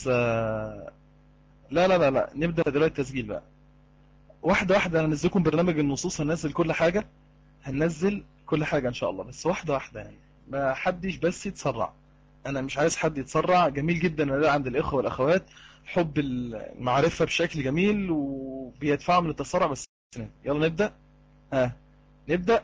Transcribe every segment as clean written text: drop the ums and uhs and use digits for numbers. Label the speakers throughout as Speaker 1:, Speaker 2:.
Speaker 1: بس لا لا لا لا، نبدأ دلوقتي تسجيل بقى. واحدة واحدة هننزلكم برنامج النصوص، هننزل كل حاجة، هننزل كل حاجة ان شاء الله، بس واحدة واحدة يعني، ما حدش بس يتسرع. انا مش عايز حد يتسرع. جميل جدا ان ده عند الاخوة والاخوات حب المعرفة بشكل جميل وبيدفعهم للتسرع، بس يلا نبدأ. ها نبدأ.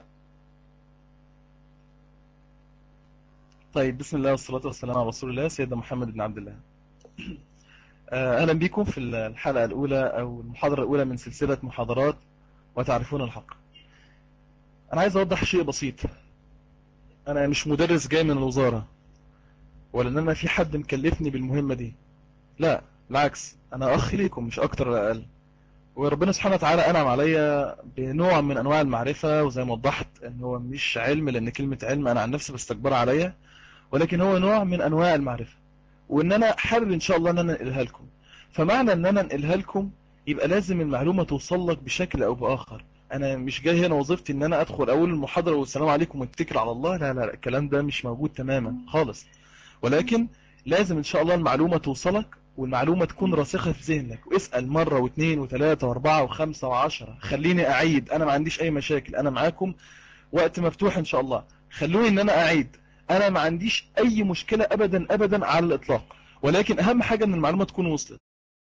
Speaker 1: طيب، بسم الله والصلاة والسلام على رسول الله سيدنا محمد بن عبد الله. اهلا بكم في الحلقة الاولى او المحاضرة الاولى من سلسلة محاضرات وتعرفون الحق. انا عايز اوضح شيء بسيط. انا مش مدرس جاي من الوزارة، ولا ان انا في حد مكلفني بالمهمة دي. لا، بالعكس، انا اخ ليكم مش اكتر ولا اقل. وربنا سبحانه وتعالى انعم عليا بنوع من انواع المعرفة، وزي ما وضحت ان هو مش علم، لان كلمة علم انا عن نفسي بستكبر عليا، ولكن هو نوع من انواع المعرفة، وان انا حابب ان شاء الله ان انا انقلها لكم. فمعنى ان انا انقلها لكم يبقى لازم المعلومة توصل لك بشكل او باخر. انا مش جاي هنا وظيفتي ان انا ادخل اول المحاضرة والسلام عليكم واتكل على الله، لا لا لا، الكلام ده مش موجود تماما خالص. ولكن لازم ان شاء الله المعلومة توصلك، والمعلومة تكون راسخة في ذهنك، واسأل مرة واثنين وثلاثة واربعة وخمسة وعشرة. خليني اعيد، انا ما عنديش اي مشاكل، انا معاكم، وقت مفتوح ان شاء الله. خلوني ان انا اعيد، انا ما عنديش اي مشكلة ابدا ابدا على الاطلاق. ولكن اهم حاجة ان المعلومة تكون وصلت.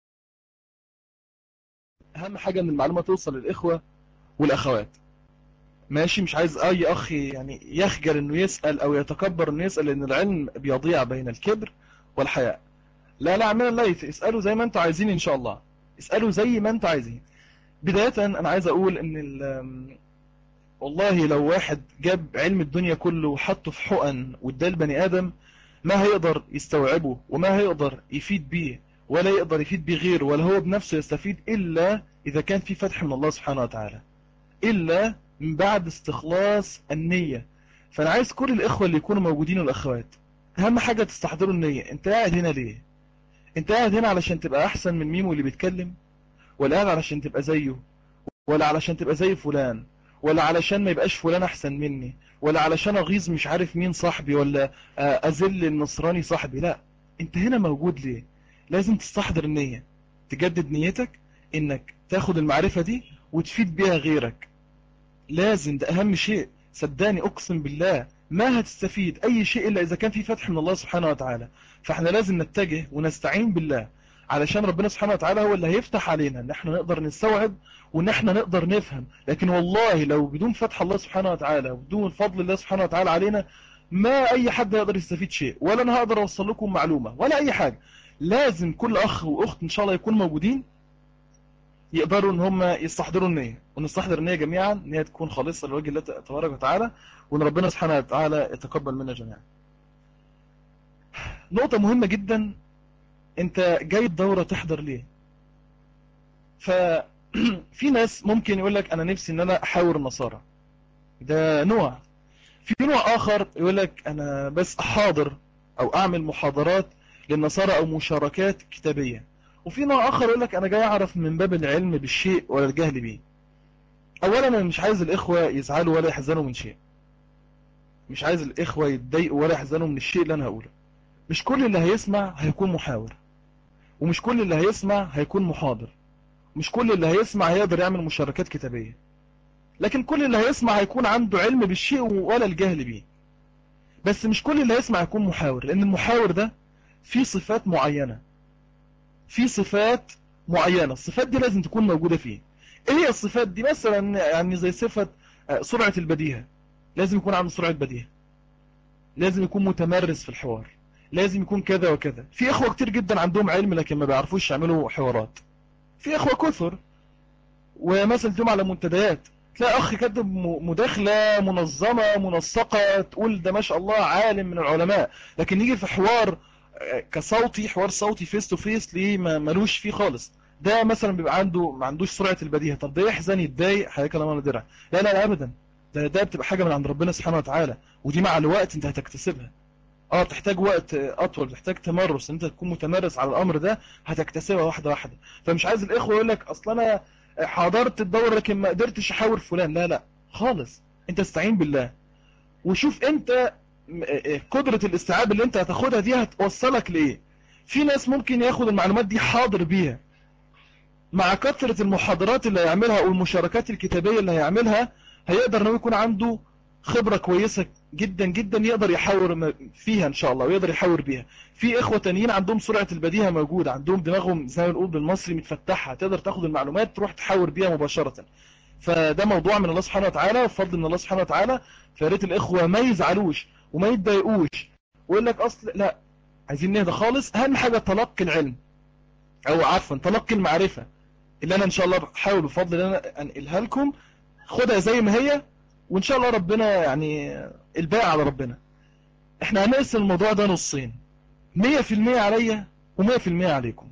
Speaker 1: اهم حاجة ان المعلومة توصل للاخوة والاخوات. ماشي، مش عايز اي اخ يعني يخجل انه يسأل او يتكبر انه يسأل، لان العلم بيضيع بين الكبر والحياء. لا لا، اعملوا الليث، اسألوا زي ما انتوا عايزين ان شاء الله، اسألوا زي ما انتوا عايزين. بداية انا عايز اقول ان والله لو واحد جاب علم الدنيا كله وحطه في حقن واداه البني ادم، ما هيقدر يستوعبه وما هيقدر يفيد بيه، ولا يقدر يفيد بيه غيره، ولا هو بنفسه يستفيد، إلا إذا كان في فتح من الله سبحانه وتعالى، إلا من بعد استخلاص النية. فأنا عايز كل الإخوة اللي يكونوا موجودين والأخوات، أهم حاجة تستحضروا النية. أنت قاعد هنا ليه؟ أنت قاعد هنا علشان تبقى أحسن من ميمو اللي بيتكلم، ولا قاعد علشان تبقى زيه، ولا علشان تبقى زي فلان، ولا علشان ما يبقاش فلان احسن مني، ولا علشان اغيظ مش عارف مين صاحبي، ولا اذل النصراني صاحبي؟ لا، انت هنا موجود ليه؟ لازم تستحضر النية، تجدد نيتك انك تاخد المعرفة دي وتفيد بيها غيرك. لازم، ده اهم شيء. صدقني اقسم بالله ما هتستفيد اي شيء الا اذا كان في فتح من الله سبحانه وتعالى. فاحنا لازم نتجه ونستعين بالله، علشان ربنا سبحانه وتعالى هو اللي هيفتح علينا ان احنا نقدر نستوعب وان احنا نقدر نفهم. لكن والله لو بدون فتح الله سبحانه وتعالى وبدون فضل الله سبحانه وتعالى علينا، ما اي حد يقدر يستفيد شيء، ولا انا هقدر اوصل لكم معلومة ولا اي حاجة. لازم كل اخ واخت ان شاء الله يكونوا موجودين، يقدروا ان هم يستحضروا النية، ونستحضر النية جميعا ان هي تكون خالصة لوجه الله تبارك وتعالى، وان ربنا سبحانه وتعالى يتقبل منا جميعا. نقطة مهمة جدا، انت جاي الدورة تحضر ليه؟ ففي ناس ممكن يقول لك انا نفسي ان انا احاور النصارى، ده نوع. في نوع اخر يقول لك انا بس احاضر او اعمل محاضرات للنصارى او مشاركات كتابية. وفي نوع اخر يقول لك انا جاي اعرف من باب العلم بالشيء ولا الجهل به. اولا انا مش عايز الاخوة يزعلوا ولا يحزنوا من شيء، مش عايز الاخوة يتضايقوا ولا يحزنوا من الشيء اللي انا هقوله. مش كل اللي هيسمع هيكون محاور، ومش كل اللي هيسمع هيكون محاضر، مش كل اللي هيسمع هيقدر يعمل مشاركات كتابية. لكن كل اللي هيسمع هيكون عنده علم بالشيء ولا الجهل به. بس مش كل اللي هيسمع هيكون محاور، لان المحاور ده فيه صفات معينة، في صفات معينة، الصفات دي لازم تكون موجودة فيه. ايه هي الصفات دي؟ مثلا يعني زي صفة سرعة البديهة، لازم يكون عنده سرعة بديهة، لازم يكون متمرس في الحوار، لازم يكون كذا وكذا. في اخوة كتير جدا عندهم علم لكن ما بيعرفوش يعملوا حوارات. في اخوة كثر، ومثلا تقوم على منتديات تلاقي اخ كاتب مداخلة منظمة منسقة، تقول ده ما شاء الله عالم من العلماء، لكن يجي في حوار كصوتي، حوار صوتي فيس تو فيس، ليه ملوش فيه خالص. ده مثلا بيبقى عنده ما عندوش سرعة البديهة. طب ده يحزن يتضايق حضرتك لما انا درع؟ لا لا لا ابدا، ده بتبقى حاجة من عند ربنا سبحانه وتعالى، ودي مع الوقت انت هتكتسبها. تحتاج وقت اطول، تحتاج تمرس، انت تكون متمرس على الامر ده، هتكتسبها واحدة واحدة. فمش عايز الاخوة يقول لك اصل انا حضرت الدورة لكن ما قدرتش احاور فلان. لا لا خالص، انت استعين بالله وشوف انت قدرة الاستيعاب اللي انت هتاخدها دي هتوصلك لايه. في ناس ممكن ياخد المعلومات دي حاضر بيها، مع كثرة المحاضرات اللي هيعملها والمشاركات الكتابية اللي هيعملها هيقدر انه يكون عنده خبرة كويسة جدا جدا يقدر يحاور فيها ان شاء الله، ويقدر يحاور بيها. في اخوة تانيين عندهم سرعة البديهة موجودة، عندهم دماغهم زي ما بنقول بالمصري متفتحة، تقدر تاخد المعلومات تروح تحاور بيها مباشرة. فده موضوع من الله سبحانه وتعالى وفضل من الله سبحانه وتعالى. فياريت الاخوة ما يزعلوش وما يتضايقوش ويقول لك اصل لا، عايزين نهدى خالص. اهم حاجة تلقي العلم، او عفوا تلقي المعرفة اللي انا ان شاء الله بحاول بفضل ان انا انقلها لكم. خدها زي ما هي، وان شاء الله ربنا يعني الباقي على ربنا. احنا هنقسم الموضوع ده نصين، 100% عليا و100% عليكم.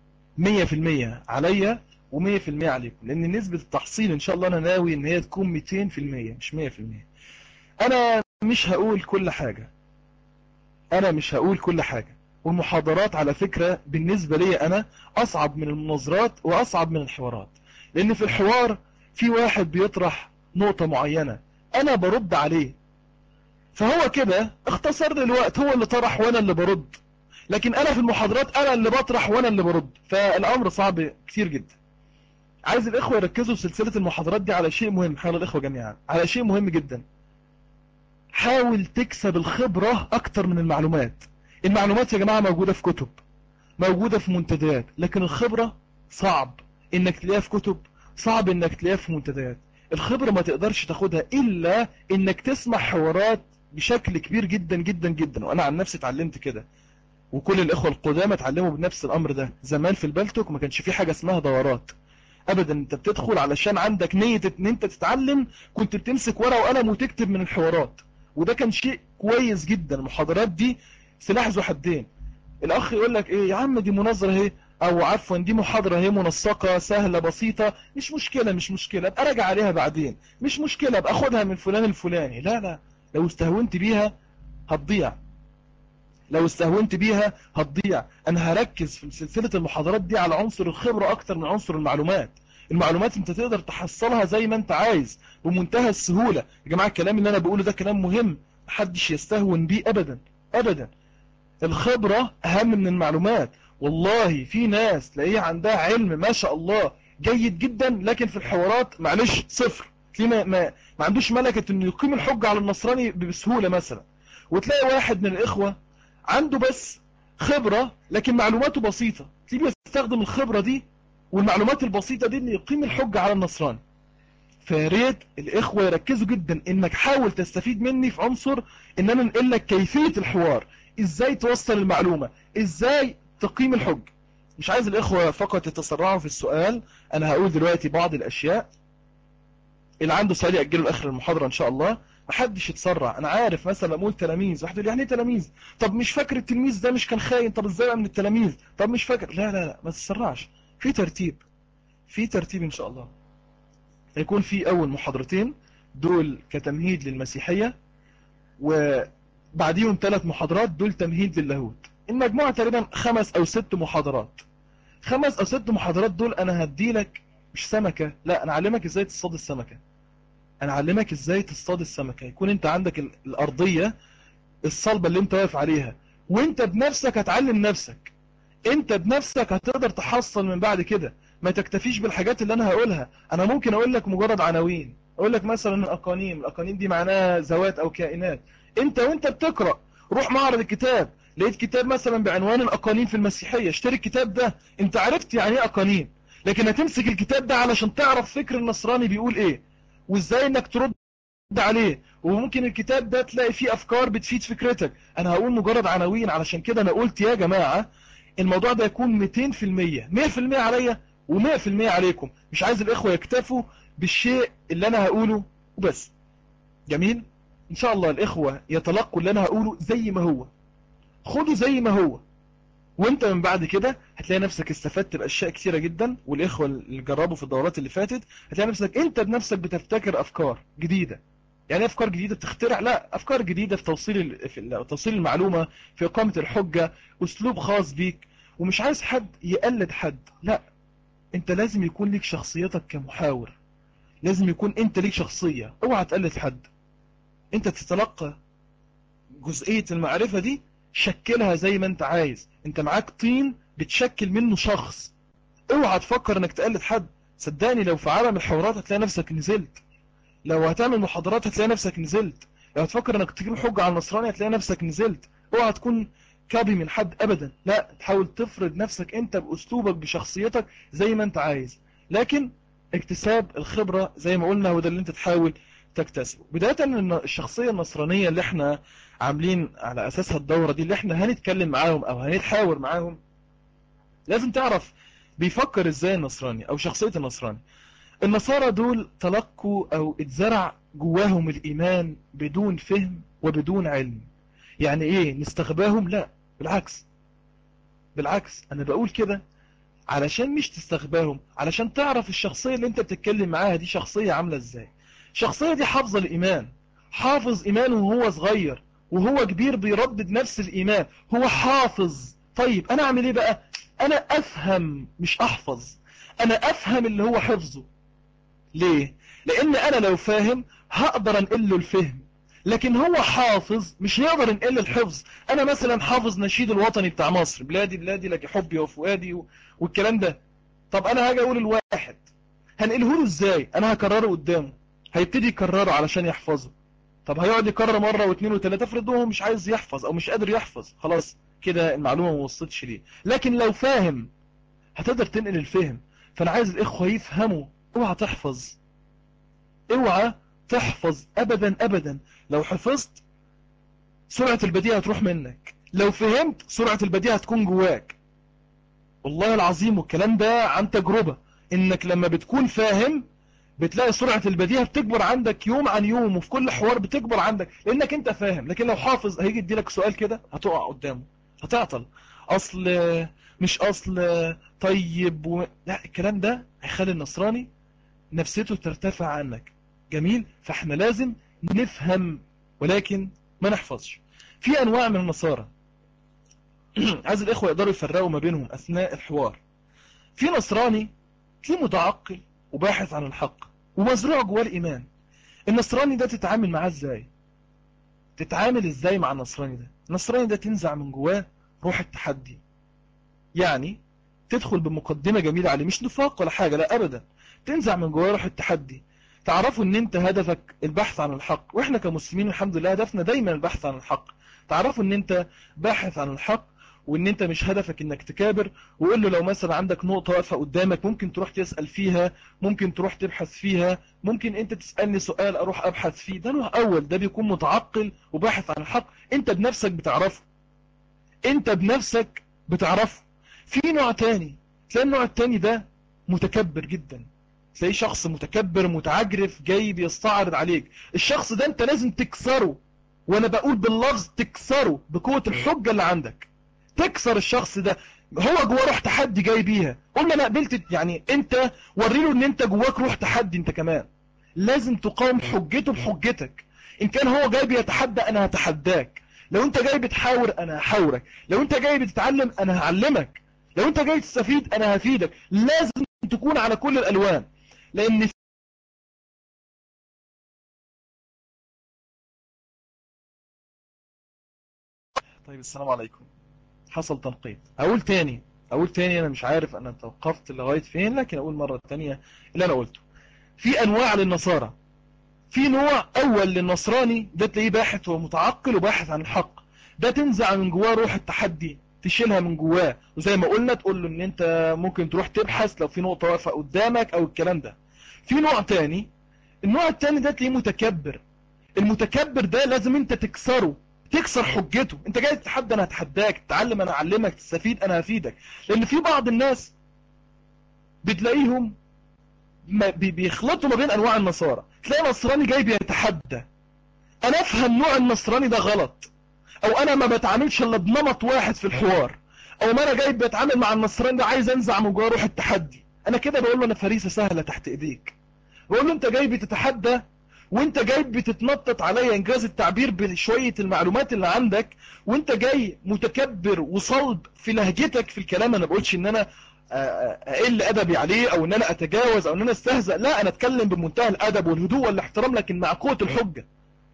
Speaker 1: 100% عليا و100% عليكم، لان نسبة التحصيل ان شاء الله انا ناوي ان هي تكون 200% مش 100%. انا مش هقول كل حاجة، انا مش هقول كل حاجة. والمحاضرات على فكرة بالنسبة لي انا اصعب من المناظرات واصعب من الحوارات، لان في الحوار في واحد بيطرح نقطة معينة انا برد عليه، فهو كده اختصر لي الوقت، هو اللي طرح وانا اللي برد. لكن انا في المحاضرات انا اللي بطرح وانا اللي برد، فالامر صعب كتير جدا. عايز الاخوة يركزوا في سلسلة المحاضرات دي على شيء مهم، حاول الاخوة جميعا على شيء مهم جدا. حاول تكسب الخبرة اكتر من المعلومات. المعلومات يا جماعة موجودة في كتب، موجودة في منتديات، لكن الخبرة صعب انك تلاقيها في كتب، صعب انك تلاقيها في منتديات. الخبرة ما تقدرش تاخدها الا انك تسمع حوارات بشكل كبير جدا جدا جدا. وانا عن نفسي اتعلمت كده، وكل الاخوة القدامى اتعلموا بنفس الامر ده. زمان في البلتوك ما كانش في حاجة اسمها دورات ابدا، انت بتدخل علشان عندك نية ان انت تتعلم، كنت بتمسك ورقة وقلم وتكتب من الحوارات، وده كان شيء كويس جدا. المحاضرات دي سلاح ذو حدين. الاخ يقول لك ايه يا عم دي مناظرة اهي، او عفوا دي محاضرة اهي منسقة سهلة بسيطة، مش مشكلة مش مشكلة ابقى راجع عليها بعدين، مش مشكلة ابقى اخدها من فلان الفلاني. لا لا، لو استهونت بيها هتضيع، لو استهونت بيها هتضيع. انا هركز في سلسلة المحاضرات دي على عنصر الخبرة اكتر من عنصر المعلومات. المعلومات انت تقدر تحصلها زي ما انت عايز بمنتهى السهولة. يا جماعة الكلام اللي انا بقوله ده كلام مهم، محدش يستهون بيه ابدا ابدا. الخبرة اهم من المعلومات. والله في ناس تلاقيه عندها علم ما شاء الله جيد جدا، لكن في الحوارات معلش صفر. تلاقيه ما عندوش ملكة انه يقيم الحجة على النصراني بسهولة مثلا. وتلاقي واحد من الاخوة عنده بس خبرة لكن معلوماته بسيطة، تلاقيه بيستخدم الخبرة دي والمعلومات البسيطة دي انه يقيم الحجة على النصراني. فياريت الاخوة يركزوا جدا انك حاول تستفيد مني في عنصر ان انا انقل لك كيفية الحوار، ازاي توصل المعلومة، ازاي تقيم الحج. مش عايز الاخوة فقط يتسرعوا في السؤال، انا هقول دلوقتي بعض الاشياء. اللي عنده سؤال يأجله لاخر المحاضرة ان شاء الله. محدش يتسرع. انا عارف مثلا اقول تلاميذ، واحد يقول يعني ايه تلاميذ؟ طب مش فاكر التلميذ ده مش كان خاين؟ طب ازاي بقى من التلاميذ؟ طب مش فاكر. لا لا لا، ما تتسرعش، في ترتيب، في ترتيب ان شاء الله. هيكون في اول محاضرتين دول كتمهيد للمسيحية، وبعديهم 3 محاضرات دول تمهيد للاهوت. المجموعة تقريبا 5 أو 6 محاضرات. 5 أو 6 محاضرات دول انا هديلك مش سمكة، لا انا اعلمك ازاي تصطاد السمكة. انا اعلمك ازاي تصطاد السمكة. يكون انت عندك الارضية الصلبة اللي انت واقف عليها، وانت بنفسك هتعلم نفسك، انت بنفسك هتقدر تحصل من بعد كده. ما تكتفيش بالحاجات اللي انا هقولها. انا ممكن اقول لك مجرد عناوين، اقول لك مثلا الاقانيم، الاقانيم دي معناها ذوات او كائنات. انت وانت بتقرأ روح معرض الكتاب، لقيت كتاب مثلا بعنوان الاقانيم في المسيحية، اشتري الكتاب ده. انت عرفت يعني ايه اقانيم، لكن هتمسك الكتاب ده علشان تعرف فكر النصراني بيقول ايه، وازاي انك ترد عليه. وممكن الكتاب ده تلاقي فيه افكار بتفيد فكرتك. انا هقول مجرد عناوين، علشان كده انا قلت يا جماعة الموضوع ده يكون 200%، 100% عليا و100% عليكم. مش عايز الاخوة يكتفوا بالشيء اللي انا هقوله وبس. جميل. ان شاء الله الاخوة يتلقوا اللي انا هقوله زي ما هو، خدوا زي ما هو، وانت من بعد كده هتلاقي نفسك استفدت باشياء كثيرة جدا. والاخوة اللي جربوا في الدورات اللي فاتت هتلاقي نفسك انت بنفسك بتفتكر افكار جديدة. يعني افكار جديدة بتخترع؟ لا، افكار جديدة في توصيل المعلومة، في اقامة الحجة، اسلوب خاص بيك. ومش عايز حد يقلد حد، لا، انت لازم يكون ليك شخصيتك كمحاور، لازم يكون انت ليك شخصية. اوعى تقلد حد، انت تتلقى جزئية المعرفة دي شكلها زي ما انت عايز. انت معاك طين بتشكل منه شخص. اوعى تفكر انك تقلد حد. صدقني لو في عالم الحوارات هتلاقي نفسك نزلت، لو هتعمل محاضرات هتلاقي نفسك نزلت، لو هتفكر انك تجيب حجة على النصراني هتلاقي نفسك نزلت. اوعى تكون كابي من حد ابدا، لا، تحاول تفرض نفسك انت باسلوبك بشخصيتك زي ما انت عايز. لكن اكتساب الخبرة زي ما قلنا هو ده اللي انت تحاول تكتسبه. بداية ان الشخصية النصرانية اللي احنا عاملين على اساسها الدورة دي، اللي احنا هنتكلم معاهم او هنتحاور معاهم، لازم تعرف بيفكر ازاي النصراني او شخصية النصراني. النصارى دول تلقوا او اتزرع جواهم الايمان بدون فهم وبدون علم. يعني ايه نستغباهم؟ لا، بالعكس. بالعكس انا بقول كده علشان مش تستغباهم، علشان تعرف الشخصية اللي انت بتتكلم معاها دي شخصية عاملة ازاي. الشخصية دي حافظة الايمان، حافظ ايمانه وهو صغير، وهو كبير بيردد نفس الايمان، هو حافظ. طيب انا اعمل ايه بقى؟ انا افهم مش احفظ، انا افهم اللي هو حفظه. ليه؟ لان انا لو فاهم هقدر انقل له الفهم، لكن هو حافظ مش هيقدر ينقل لي الحفظ. انا مثلا حافظ نشيد الوطني بتاع مصر، بلادي بلادي لك حبي وفؤادي والكلام ده. طب انا هاجي اقول الواحد هنقله له ازاي؟ انا هكرره قدامه، هيبتدي يكرره علشان يحفظه. طب هيقعد يكرر مرة واثنين وثلاثة، افرض هو مش عايز يحفظ او مش قادر يحفظ، خلاص كده المعلومة ما وصلتش ليه. لكن لو فاهم هتقدر تنقل الفهم. فانا عايز الاخوة يفهموا. اوعى تحفظ، اوعى تحفظ ابدا ابدا. لو حفظت سرعة البديهة هتروح منك، لو فهمت سرعة البديهة هتكون جواك. والله العظيم والكلام ده عن تجربة، انك لما بتكون فاهم بتلاقي سرعة البديهة بتكبر عندك يوم عن يوم، وفي كل حوار بتكبر عندك لانك انت فاهم. لكن لو حافظ هيجي يديلك سؤال كده هتقع قدامه، هتعطل. اصل مش اصل طيب لا، الكلام ده هيخلي النصراني نفسيته ترتفع عنك. جميل. فاحنا لازم نفهم ولكن ما نحفظش. في انواع من النصارى عايز الاخوة يقدروا يفرقوا ما بينهم اثناء الحوار. في نصراني تلاقيه متعقل وباحث عن الحق ومزروع جواه الايمان. النصراني ده تتعامل معاه ازاي؟ تتعامل ازاي مع النصراني ده؟ النصراني ده تنزع من جواه روح التحدي. يعني تدخل بمقدمة جميلة عليه، مش نفاق ولا حاجة، لا ابدا. تنزع من جواه روح التحدي. تعرفوا ان انت هدفك البحث عن الحق، واحنا كمسلمين الحمد لله هدفنا دايما البحث عن الحق. تعرفوا ان انت باحث عن الحق، وان انت مش هدفك انك تكابر. وقول له لو مثلا عندك نقطة واقفة قدامك ممكن تروح تسأل فيها، ممكن تروح تبحث فيها، ممكن انت تسألني سؤال اروح ابحث فيه. ده نوع اول، ده بيكون متعقل وباحث عن الحق، انت بنفسك بتعرفه، انت بنفسك بتعرفه. في نوع تاني، تلاقي النوع التاني ده متكبر جدا، تلاقيه شخص متكبر متعجرف جاي بيستعرض عليك. الشخص ده انت لازم تكسره، وانا بقول باللفظ تكسره بقوة الحجة اللي عندك. تكسر الشخص ده، هو جواه روح تحدي جاي بيها. قلنا انا قبلت، يعني انت وريله ان انت جواك روح تحدي انت كمان. لازم تقاوم حجته بحجتك. ان كان هو جاي بيتحدى انا هتحداك، لو انت جاي بتحاور انا هحاورك، لو انت جاي بتتعلم انا هعلمك، لو انت جاي تستفيد انا هفيدك. لازم تكون على كل الالوان. لان طيب السلام عليكم. حصل تنقيط. اقول تاني انا مش عارف انا توقفت لغاية فين، لكن اقول مرة تانية اللي انا قلته. في انواع للنصارى. في نوع اول للنصراني ده تلاقيه باحث ومتعقل وباحث عن الحق. ده تنزع من جواه روح التحدي، تشيلها من جواه، وزي ما قلنا تقول له ان انت ممكن تروح تبحث لو في نقطة واقفة قدامك او الكلام ده. في نوع تاني، النوع التاني ده تلاقيه متكبر. المتكبر ده لازم انت تكسره، تكسر حجته. انت جاي تتحدى انا هتحداك، تتعلم انا اعلمك، تستفيد انا هفيدك. لان في بعض الناس بتلاقيهم بيخلطوا ما بين انواع النصارى. تلاقي نصراني جاي بيتحدى، انا افهم نوع النصراني ده غلط، او انا ما بتعاملش الا بنمط واحد في الحوار، او ما انا جاي بتعامل مع النصراني ده عايز انزع من جواه روح التحدي. انا كده بقول له انا فريسة سهلة تحت ايديك. بقول له انت جاي بتتحدى، وانت جاي بتتنطط عليا انجاز التعبير بشوية المعلومات اللي عندك، وانت جاي متكبر وصلب في لهجتك في الكلام. انا بقولش ان انا اقل ادبي عليه او ان انا اتجاوز او ان انا استهزأ، لا، انا اتكلم بمنتهى الادب والهدوء والاحترام لكن مع قوة الحجة.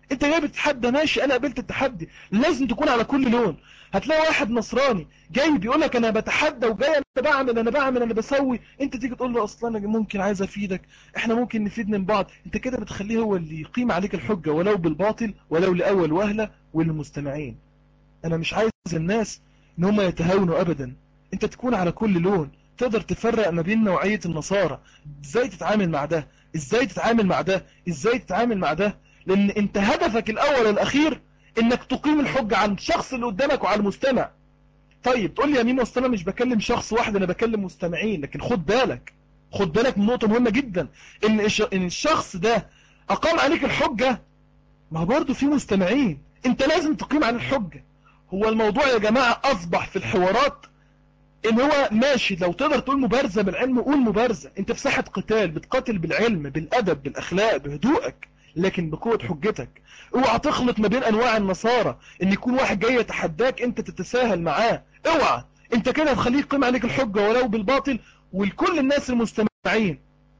Speaker 1: انت جاي بتتحدى، ماشي، انا قبلت التحدي، لازم تكون على كل لون. هتلاقي واحد نصراني جاي بيقول لك انا بتحدى وجاي انا بسوي، انت تيجي تقول له اصلا انا ممكن عايز افيدك، احنا ممكن نفيد من بعض، انت كده بتخليه هو اللي يقيم عليك الحجة ولو بالباطل ولو لاول وهلة وللمستمعين. انا مش عايز الناس ان هم يتهاونوا ابدا، انت تكون على كل لون، تقدر تفرق ما بين نوعية النصارى، ازاي تتعامل مع ده، ازاي تتعامل مع ده، ازاي تتعامل مع ده، لان انت هدفك الاول والاخير انك تقيم الحجة على الشخص اللي قدامك وعلى المستمع. طيب تقول لي يا مين، اصل انا مش بكلم شخص واحد، انا بكلم مستمعين، لكن خد بالك، خد بالك من نقطة مهمة جدا، ان الشخص ده اقام عليك الحجة، ما هو برضه في مستمعين، انت لازم تقيم عن الحجة. هو الموضوع يا جماعة اصبح في الحوارات ان هو ماشي، لو تقدر تقول مبارزة بالعلم قول مبارزة، انت في ساحة قتال بتقاتل بالعلم بالادب بالاخلاق بهدوءك، لكن بقوة حجتك. اوعى تخلط ما بين انواع النصارى، ان يكون واحد جاي يتحداك انت تتساهل معاه، اوعى، انت كده هتخليه يقيم عليك الحجة ولو بالباطل ولكل الناس المستمعين.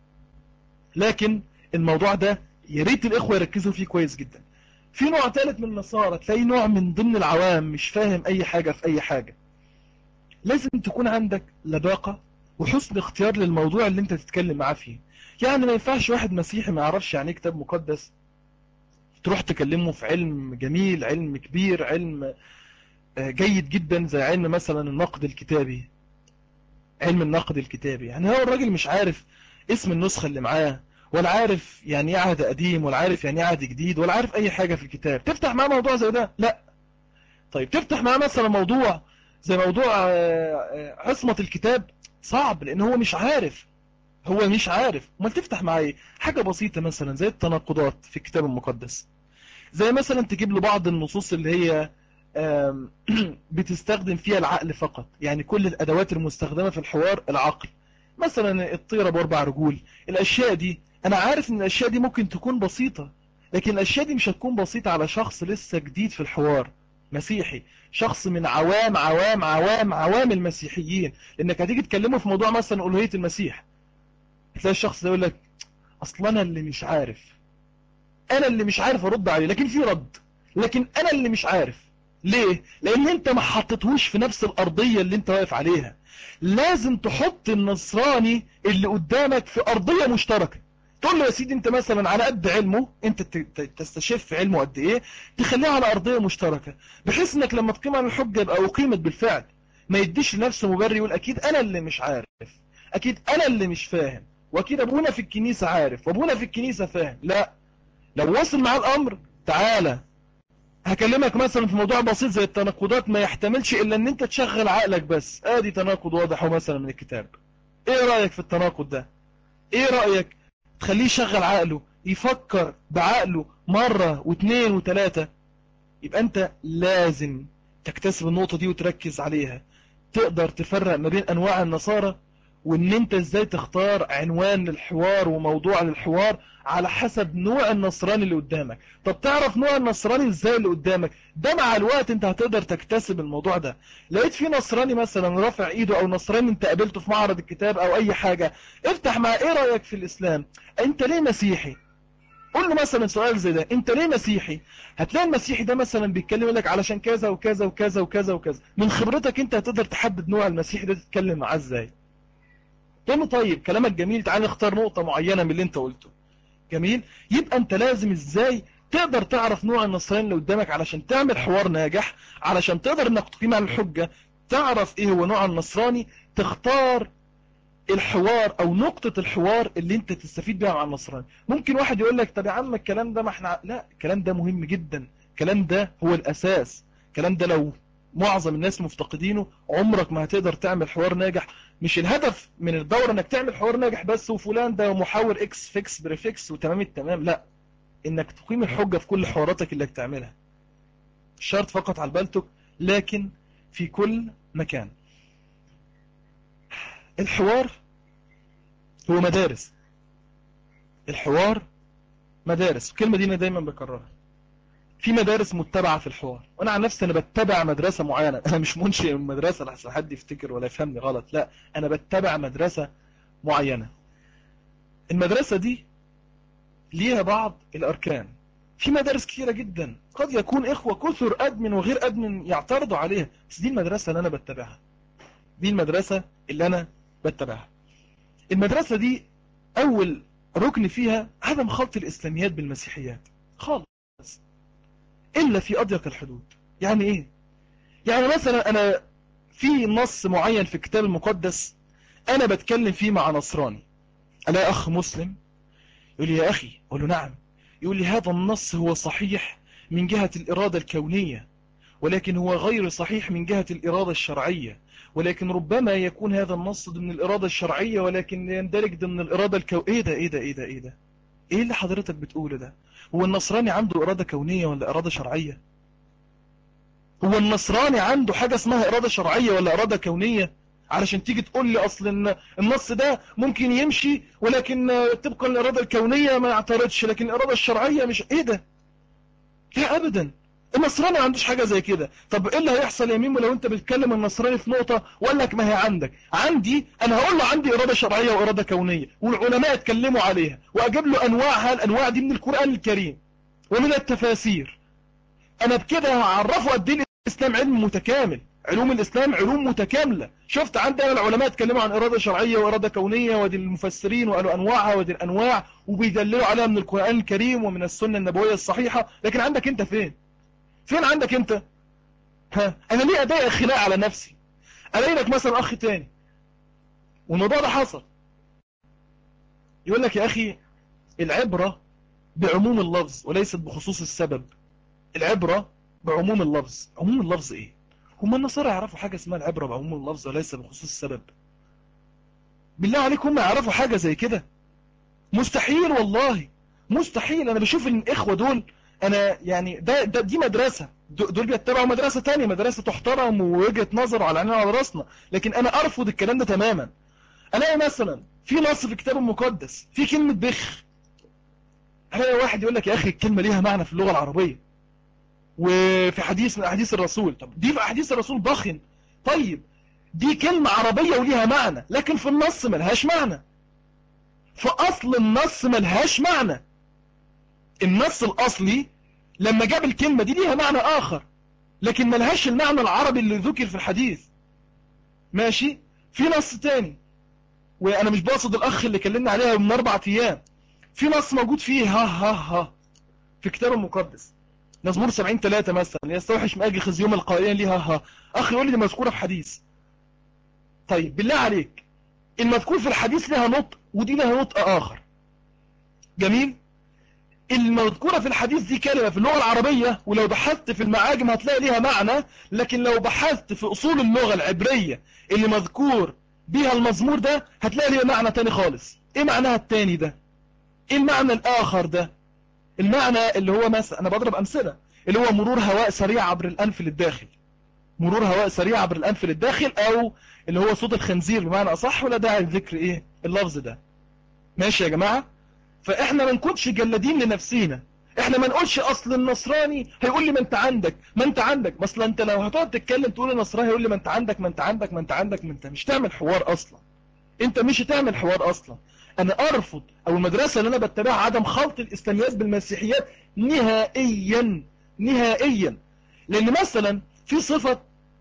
Speaker 1: لكن الموضوع ده يا ريت الاخوة يركزوا فيه كويس جدا. في نوع ثالث من النصارى، تلاقي نوع من ضمن العوام مش فاهم اي حاجة في اي حاجة. لازم تكون عندك لباقة وحسن اختيار للموضوع اللي انت تتكلم معاه فيه. يعني ما ينفعش واحد مسيحي ما يعرفش يعني ايه كتاب مقدس تروح تكلمه في علم جميل، علم كبير، علم جيد جدا زي علم مثلا النقد الكتابي. علم النقد الكتابي يعني هو الراجل مش عارف اسم النسخة اللي معاه، ولا عارف يعني ايه عهد قديم، ولا عارف يعني ايه عهد جديد، ولا عارف اي حاجة في الكتاب، تفتح معاه موضوع زي ده؟ لا. طيب تفتح معاه مثلا موضوع زي موضوع عصمة الكتاب؟ صعب، لان هو مش عارف، هو مش عارف. امال تفتح معاه ايه؟ حاجة بسيطة مثلا زي التناقضات في الكتاب المقدس، زي مثلا تجيب له بعض النصوص اللي هي بتستخدم فيها العقل فقط، يعني كل الادوات المستخدمة في الحوار العقل، مثلا الطيرة باربع رجول، الاشياء دي انا عارف ان الاشياء دي ممكن تكون بسيطة، لكن الاشياء دي مش هتكون بسيطة على شخص لسه جديد في الحوار، مسيحي، شخص من عوام المسيحيين، لانك هتيجي تكلمه في موضوع مثلا ألوهية المسيح، هتلاقي الشخص ده يقول لك اصلا انا اللي مش عارف ارد عليه، لكن في رد، لكن انا اللي مش عارف. ليه؟ لان انت ما حطيتهوش في نفس الارضية اللي انت واقف عليها. لازم تحط النصراني اللي قدامك في ارضية مشتركة، تقول له يا سيدي انت مثلا على قد علمه، انت تستشف علمه قد ايه، تخليه على ارضية مشتركة، بحيث انك لما تقيم عن الحجة يبقى اقيمت بالفعل، ما يديش لنفسه مبرر يقول اكيد انا اللي مش عارف، اكيد انا اللي مش فاهم، واكيد ابونا في الكنيسة عارف وابونا في الكنيسة فاهم. لا، لو وصل معاه الامر تعالى هكلمك مثلا في موضوع بسيط زي التناقضات، ما يحتملش الا ان انت تشغل عقلك بس، ادي تناقض واضح مثلا من الكتاب، ايه رأيك في التناقض ده؟ ايه رأيك تخليه يشغل عقله يفكر بعقله مرة واثنين وثلاثة؟ يبقى انت لازم تكتسب النقطة دي وتركز عليها، تقدر تفرق ما بين انواع النصارى، وان انت ازاي تختار عنوان للحوار وموضوع للحوار على حسب نوع النصراني اللي قدامك. طب تعرف نوع النصراني ازاي اللي قدامك ده؟ مع الوقت انت هتقدر تكتسب الموضوع ده. لقيت في نصراني مثلا رافع ايده، او نصراني انت قابلته في معرض الكتاب او اي حاجة، افتح معاه ايه رأيك في الاسلام، انت ليه مسيحي، قول له مثلا سؤال زي ده، انت ليه مسيحي؟ هتلاقي المسيحي ده مثلا بيتكلم لك علشان كذا وكذا وكذا وكذا وكذا، من خبرتك انت هتقدر تحدد نوع المسيحي ده تتكلم معاه ازاي. تقول له طيب كلامك جميل، تعال نختار نقطة معينة من اللي انت قلته. جميل، يبقى انت لازم ازاي تقدر تعرف نوع النصراني اللي قدامك علشان تعمل حوار ناجح، علشان تقدر انك تقيم على الحجة، تعرف ايه هو نوع النصراني، تختار الحوار او نقطة الحوار اللي انت تستفيد بيها مع النصراني. ممكن واحد يقول لك طب يا عم الكلام ده، ما احنا لا، الكلام ده مهم جدا، الكلام ده هو الاساس، الكلام ده لو معظم الناس مفتقدينه عمرك ما هتقدر تعمل حوار ناجح. مش الهدف من الدورة انك تعمل حوار ناجح بس، وفلان ده محاور اكس فيكس بريفكس وتمام التمام، لا، انك تقيم الحجة في كل حواراتك اللي بتعملها، مش شرط فقط على البلتك، لكن في كل مكان. الحوار هو مدارس، الحوار مدارس، الكلمة دي انا دايما بكررها، في مدارس متبعة في الحوار، وانا عن نفسي انا بتبع مدرسة معينة، انا مش منشئ من مدرسة لحسن حد يفتكر ولا يفهمني غلط، لا، انا بتبع مدرسة معينة. المدرسة دي ليها بعض الاركان، في مدارس كثيرة جدا قد يكون إخوة كثر أدمن وغير أدمن يعترضوا عليها، بس دي المدرسة اللي أنا بتبعها، دي المدرسة اللي أنا بتبعها. المدرسة دي أول ركن فيها عدم خلط الإسلاميات بالمسيحيات خالص، إلا في أضيق الحدود. يعني إيه؟ يعني مثلا أنا في نص معين في الكتاب المقدس أنا بتكلم فيه مع نصراني، ألاقي أخ مسلم يقول لي يا أخي، أقول له نعم، يقول لي هذا النص هو صحيح من جهة الإرادة الكونية، ولكن هو غير صحيح من جهة الإرادة الشرعية، ولكن ربما يكون هذا النص ضمن الإرادة الشرعية ولكن يندرج ضمن الإرادة إيه ده إيه ده إيه ده إيه ده؟ إيه اللي حضرتك بتقوله ده؟ هو النصراني عنده إرادة كونية ولا إرادة شرعية؟ هو النصراني عنده حاجة اسمها إرادة شرعية ولا إرادة كونية؟ علشان تيجي تقول لي أصل إن النص ده ممكن يمشي ولكن طبقا للإرادة الكونية ما يعترضش، لكن الإرادة الشرعية مش. إيه ده؟ لا أبدا، النصراني ما عندوش حاجة زي كده. طب إيه اللي هيحصل يا ميمو لو أنت بتكلم النصراني في نقطة وقال لك ما هي عندك؟ عندي أنا هقول له عندي إرادة شرعية وإرادة كونية، والعلماء اتكلموا عليها، وأجيب له أنواعها، الأنواع دي من القرآن الكريم ومن التفاسير. انا بكده هعرفه قد ايه الاسلام علم متكامل، علوم الاسلام علوم متكامله. شفت عندنا العلماء اتكلموا عن اراده شرعيه واراده كونيه، ودي المفسرين وقالوا انواعها ودي الانواع، وبيدللوا عليها من القران الكريم ومن السنه النبويه الصحيحه. لكن عندك انت فين؟ فين عندك انت؟ ها، انا ليه اضايق خناق على نفسي؟ الاقي لك مثلا اخ تاني والموضوع ده حصل، يقول لك يا اخي العبره بعموم اللفظ وليست بخصوص السبب. العبرة بعموم اللفظ. عموم اللفظ ايه؟ هم النصارى يعرفوا حاجة اسمها العبرة بعموم اللفظ وليس بخصوص السبب؟ بالله عليكم هم يعرفوا حاجة زي كده؟ مستحيل والله، مستحيل. انا بشوف ان الاخوة دول، انا يعني دي مدرسة، دول بيتبعوا مدرسة تانية، مدرسة تحترم ووجهة نظر على عيننا وعلى راسنا، لكن انا ارفض الكلام ده تماما. الاقي مثلا في نص في الكتاب المقدس في كلمة بخ، الاقي واحد يقول لك يا اخي الكلمة ليها معنى في اللغة العربية وفي حديث من احاديث الرسول. طب دي في احاديث الرسول ضخم، طيب دي كلمة عربية وليها معنى، لكن في النص ملهاش معنى، في اصل النص ملهاش معنى. النص الاصلي لما جاب الكلمة دي ليها معنى اخر، لكن ملهاش المعنى العربي اللي ذكر في الحديث. ماشي. في نص تاني، وانا مش بقصد الاخ اللي كلمنا عليها من 4 ايام، في نص موجود فيه ها ها ها في الكتاب المقدس، مزمور 70:3 مثلا، يستوحش مآجي خزيوم القائلين ليها ها. اخ يقول لي دي مذكوره في حديث. طيب بالله عليك، المذكور في الحديث لها نطق ودي لها نطق اخر. جميل. المذكوره في الحديث دي كلمه في اللغه العربيه، ولو بحثت في المعاجم هتلاقي ليها معنى، لكن لو بحثت في اصول اللغه العبريه اللي مذكور بيها المزمور ده هتلاقي ليها معنى تاني خالص. ايه معناها التاني ده؟ ايه المعنى الاخر ده؟ المعنى اللي هو مثلا، انا بضرب امثله، اللي هو مرور هواء سريع عبر الانف للداخل، مرور هواء سريع عبر الانف للداخل، او اللي هو صوت الخنزير بمعنى اصح، ولا داعي لذكر ايه اللفظ ده. ماشي يا جماعه. فاحنا ما نكونش جلادين لنفسينا، احنا ما نقولش اصل النصراني هيقول لي ما انت عندك ما انت عندك، مثلا انت لو هتقعد تتكلم تقول النصراني هيقول لي ما انت عندك ما انت عندك ما انت عندك، ما انت مش تعمل حوار اصلا، انت مش هتعمل حوار اصلا. انا ارفض، او المدرسه اللي انا بتبعها عدم خلط الاسلاميات بالمسيحيات نهائيا، نهائيا. لان مثلا في صفه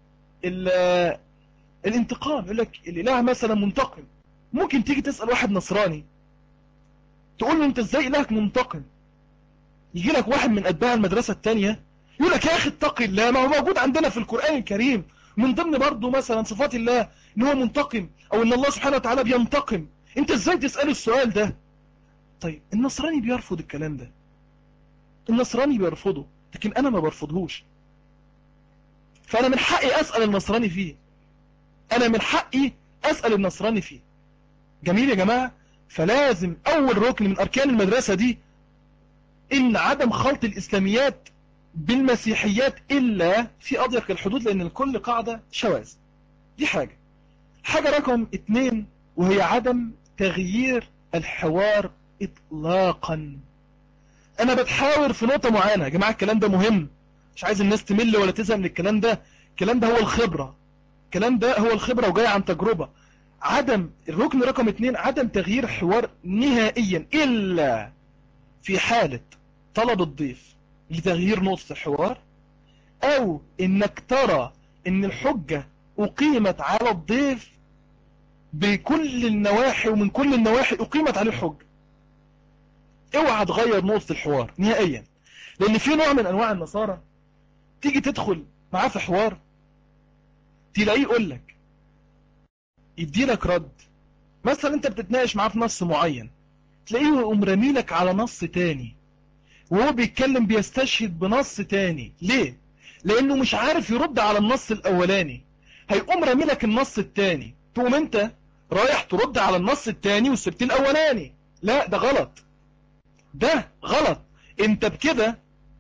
Speaker 1: الانتقام، يقول لك الاله مثلا منتقم. ممكن تيجي تسال واحد نصراني تقول له انت ازاي الهك منتقم؟ يجي لك واحد من اتباع المدرسه الثانيه يقول لك يا اخي اتقي الله، ما هو موجود عندنا في القران الكريم من ضمن برضه مثلا صفات الله ان هو منتقم، او ان الله سبحانه وتعالى بينتقم. انت ازاي تساله السؤال ده؟ طيب النصراني بيرفض الكلام ده، النصراني بيرفضه، لكن انا ما برفضهوش. فانا من حقي اسال النصراني فيه، انا من حقي اسال النصراني فيه. جميل يا جماعه. فلازم اول ركن من اركان المدرسه دي ان عدم خلط الاسلاميات بالمسيحيات الا في اضيق الحدود، لان الكل قاعده شواذ. دي حاجه رقم 2، وهي عدم تغيير الحوار اطلاقا. انا بتحاور في نقطه معينه يا جماعه، الكلام ده مهم، مش عايز الناس تمل ولا تزهق من الكلام ده. الكلام ده هو الخبره، الكلام ده هو الخبره وجاي عن تجربه. عدم الركن رقم 2 عدم تغيير حوار نهائيا، الا في حاله طلب الضيف لتغيير نقطة الحوار، او انك ترى ان الحجة اقيمت على الضيف بكل النواحي ومن كل النواحي اقيمت عليه الحجة. اوعى تغير نقطة الحوار نهائيا، لان في نوع من انواع النصارى تيجي تدخل معاه في حوار تلاقيه يقول لك، يدي لك رد، مثلا انت بتتناقش معاه في نص معين، تلاقيه يقوم راميلك على نص تاني، وهو بيتكلم بيستشهد بنص تاني. ليه؟ لانه مش عارف يرد على النص الاولاني، هيقوم راميلك النص التاني، تقوم انت رايح ترد على النص التاني وسبت الاولاني. لا، ده غلط، ده غلط. انت بكده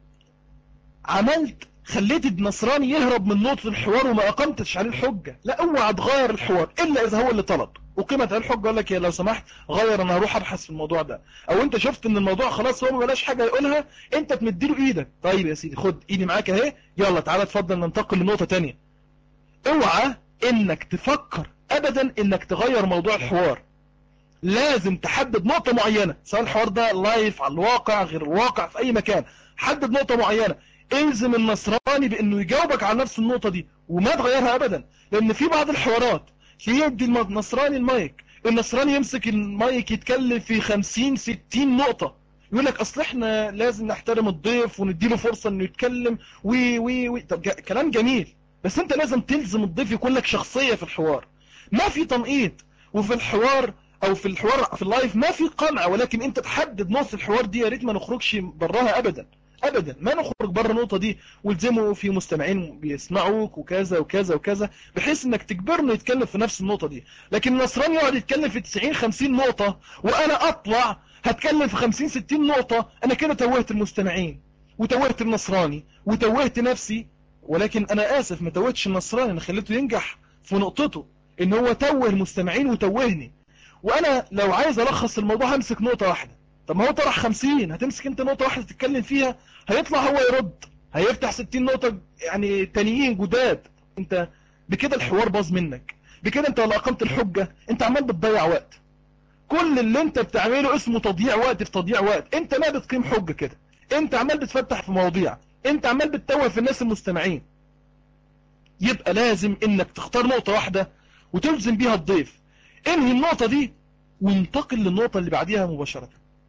Speaker 1: خليت النصراني يهرب من نقطة الحوار وما اقمتش عليه الحجة. لا، اوعى تغير الحوار الا اذا هو اللي طلب وقيمت عليه الحجة، قال لك يا لو سمحت غير، انا هروح ابحث في الموضوع ده. او انت شفت ان الموضوع خلاص هو ما بلاش حاجة يقولها، انت تمديله ايدك، طيب يا سيدي خد ايدي معاك اهي، يلا تعالى اتفضل ننتقل لنقطة تانية. اوعى انك تفكر ابدا انك تغير موضوع الحوار. لازم تحدد نقطة معينة، سواء الحوار ده لايف على الواقع غير الواقع في اي مكان، حدد نقطة معينة، الزم النصراني بانه يجاوبك على نفس النقطة دي وما تغيرها ابدا. لان في بعض الحوارات يدي النصراني المايك، النصراني يمسك المايك يتكلم في 50-60 نقطة، يقول لك اصل احنا لازم نحترم الضيف ونديله فرصة انه يتكلم وي. طب كلام جميل، بس انت لازم تلزم الضيف يكون لك شخصية في الحوار، ما في تنقيط. وفي الحوار او في الحوار في اللايف ما في قمع، ولكن انت تحدد نص الحوار دي، يا ريت ما نخرجش براها ابدا ابدا، ما نخرج بره النقطه دي، والزموا في مستمعين بيسمعوك وكذا وكذا وكذا، بحيث انك تجبرنه يتكلم في نفس النقطه دي. لكن النصراني يقعد يتكلم في 90-50 نقطه وانا اطلع هتكلم في 50-60 نقطه، انا كده توهت المستمعين وتوهت النصراني وتوهت نفسي. ولكن انا اسف، ما توهتش النصراني، انا خليته ينجح في نقطته ان هو توه المستمعين وتوهني. وانا لو عايز الخص الموضوع همسك نقطة واحدة. طب ما هو طرح 50، هتمسك انت نقطة واحدة تتكلم فيها، هيطلع هو يرد، هيفتح 60 نقطة يعني تانيين جداد. انت بكده الحوار باظ منك، بكده انت ولا اقمت الحجة، انت عمال بتضيع وقت. كل اللي انت بتعمله اسمه تضييع وقت في تضييع وقت، انت ما بتقيم حجة كده، انت عمال بتفتح في مواضيع، انت عمال بتتوه في الناس المستمعين. يبقى لازم انك تختار نقطة واحدة وتلزم بيها الضيف، انهي النقطة دي وانتقل للنقطة اللي بعديها مباشرة.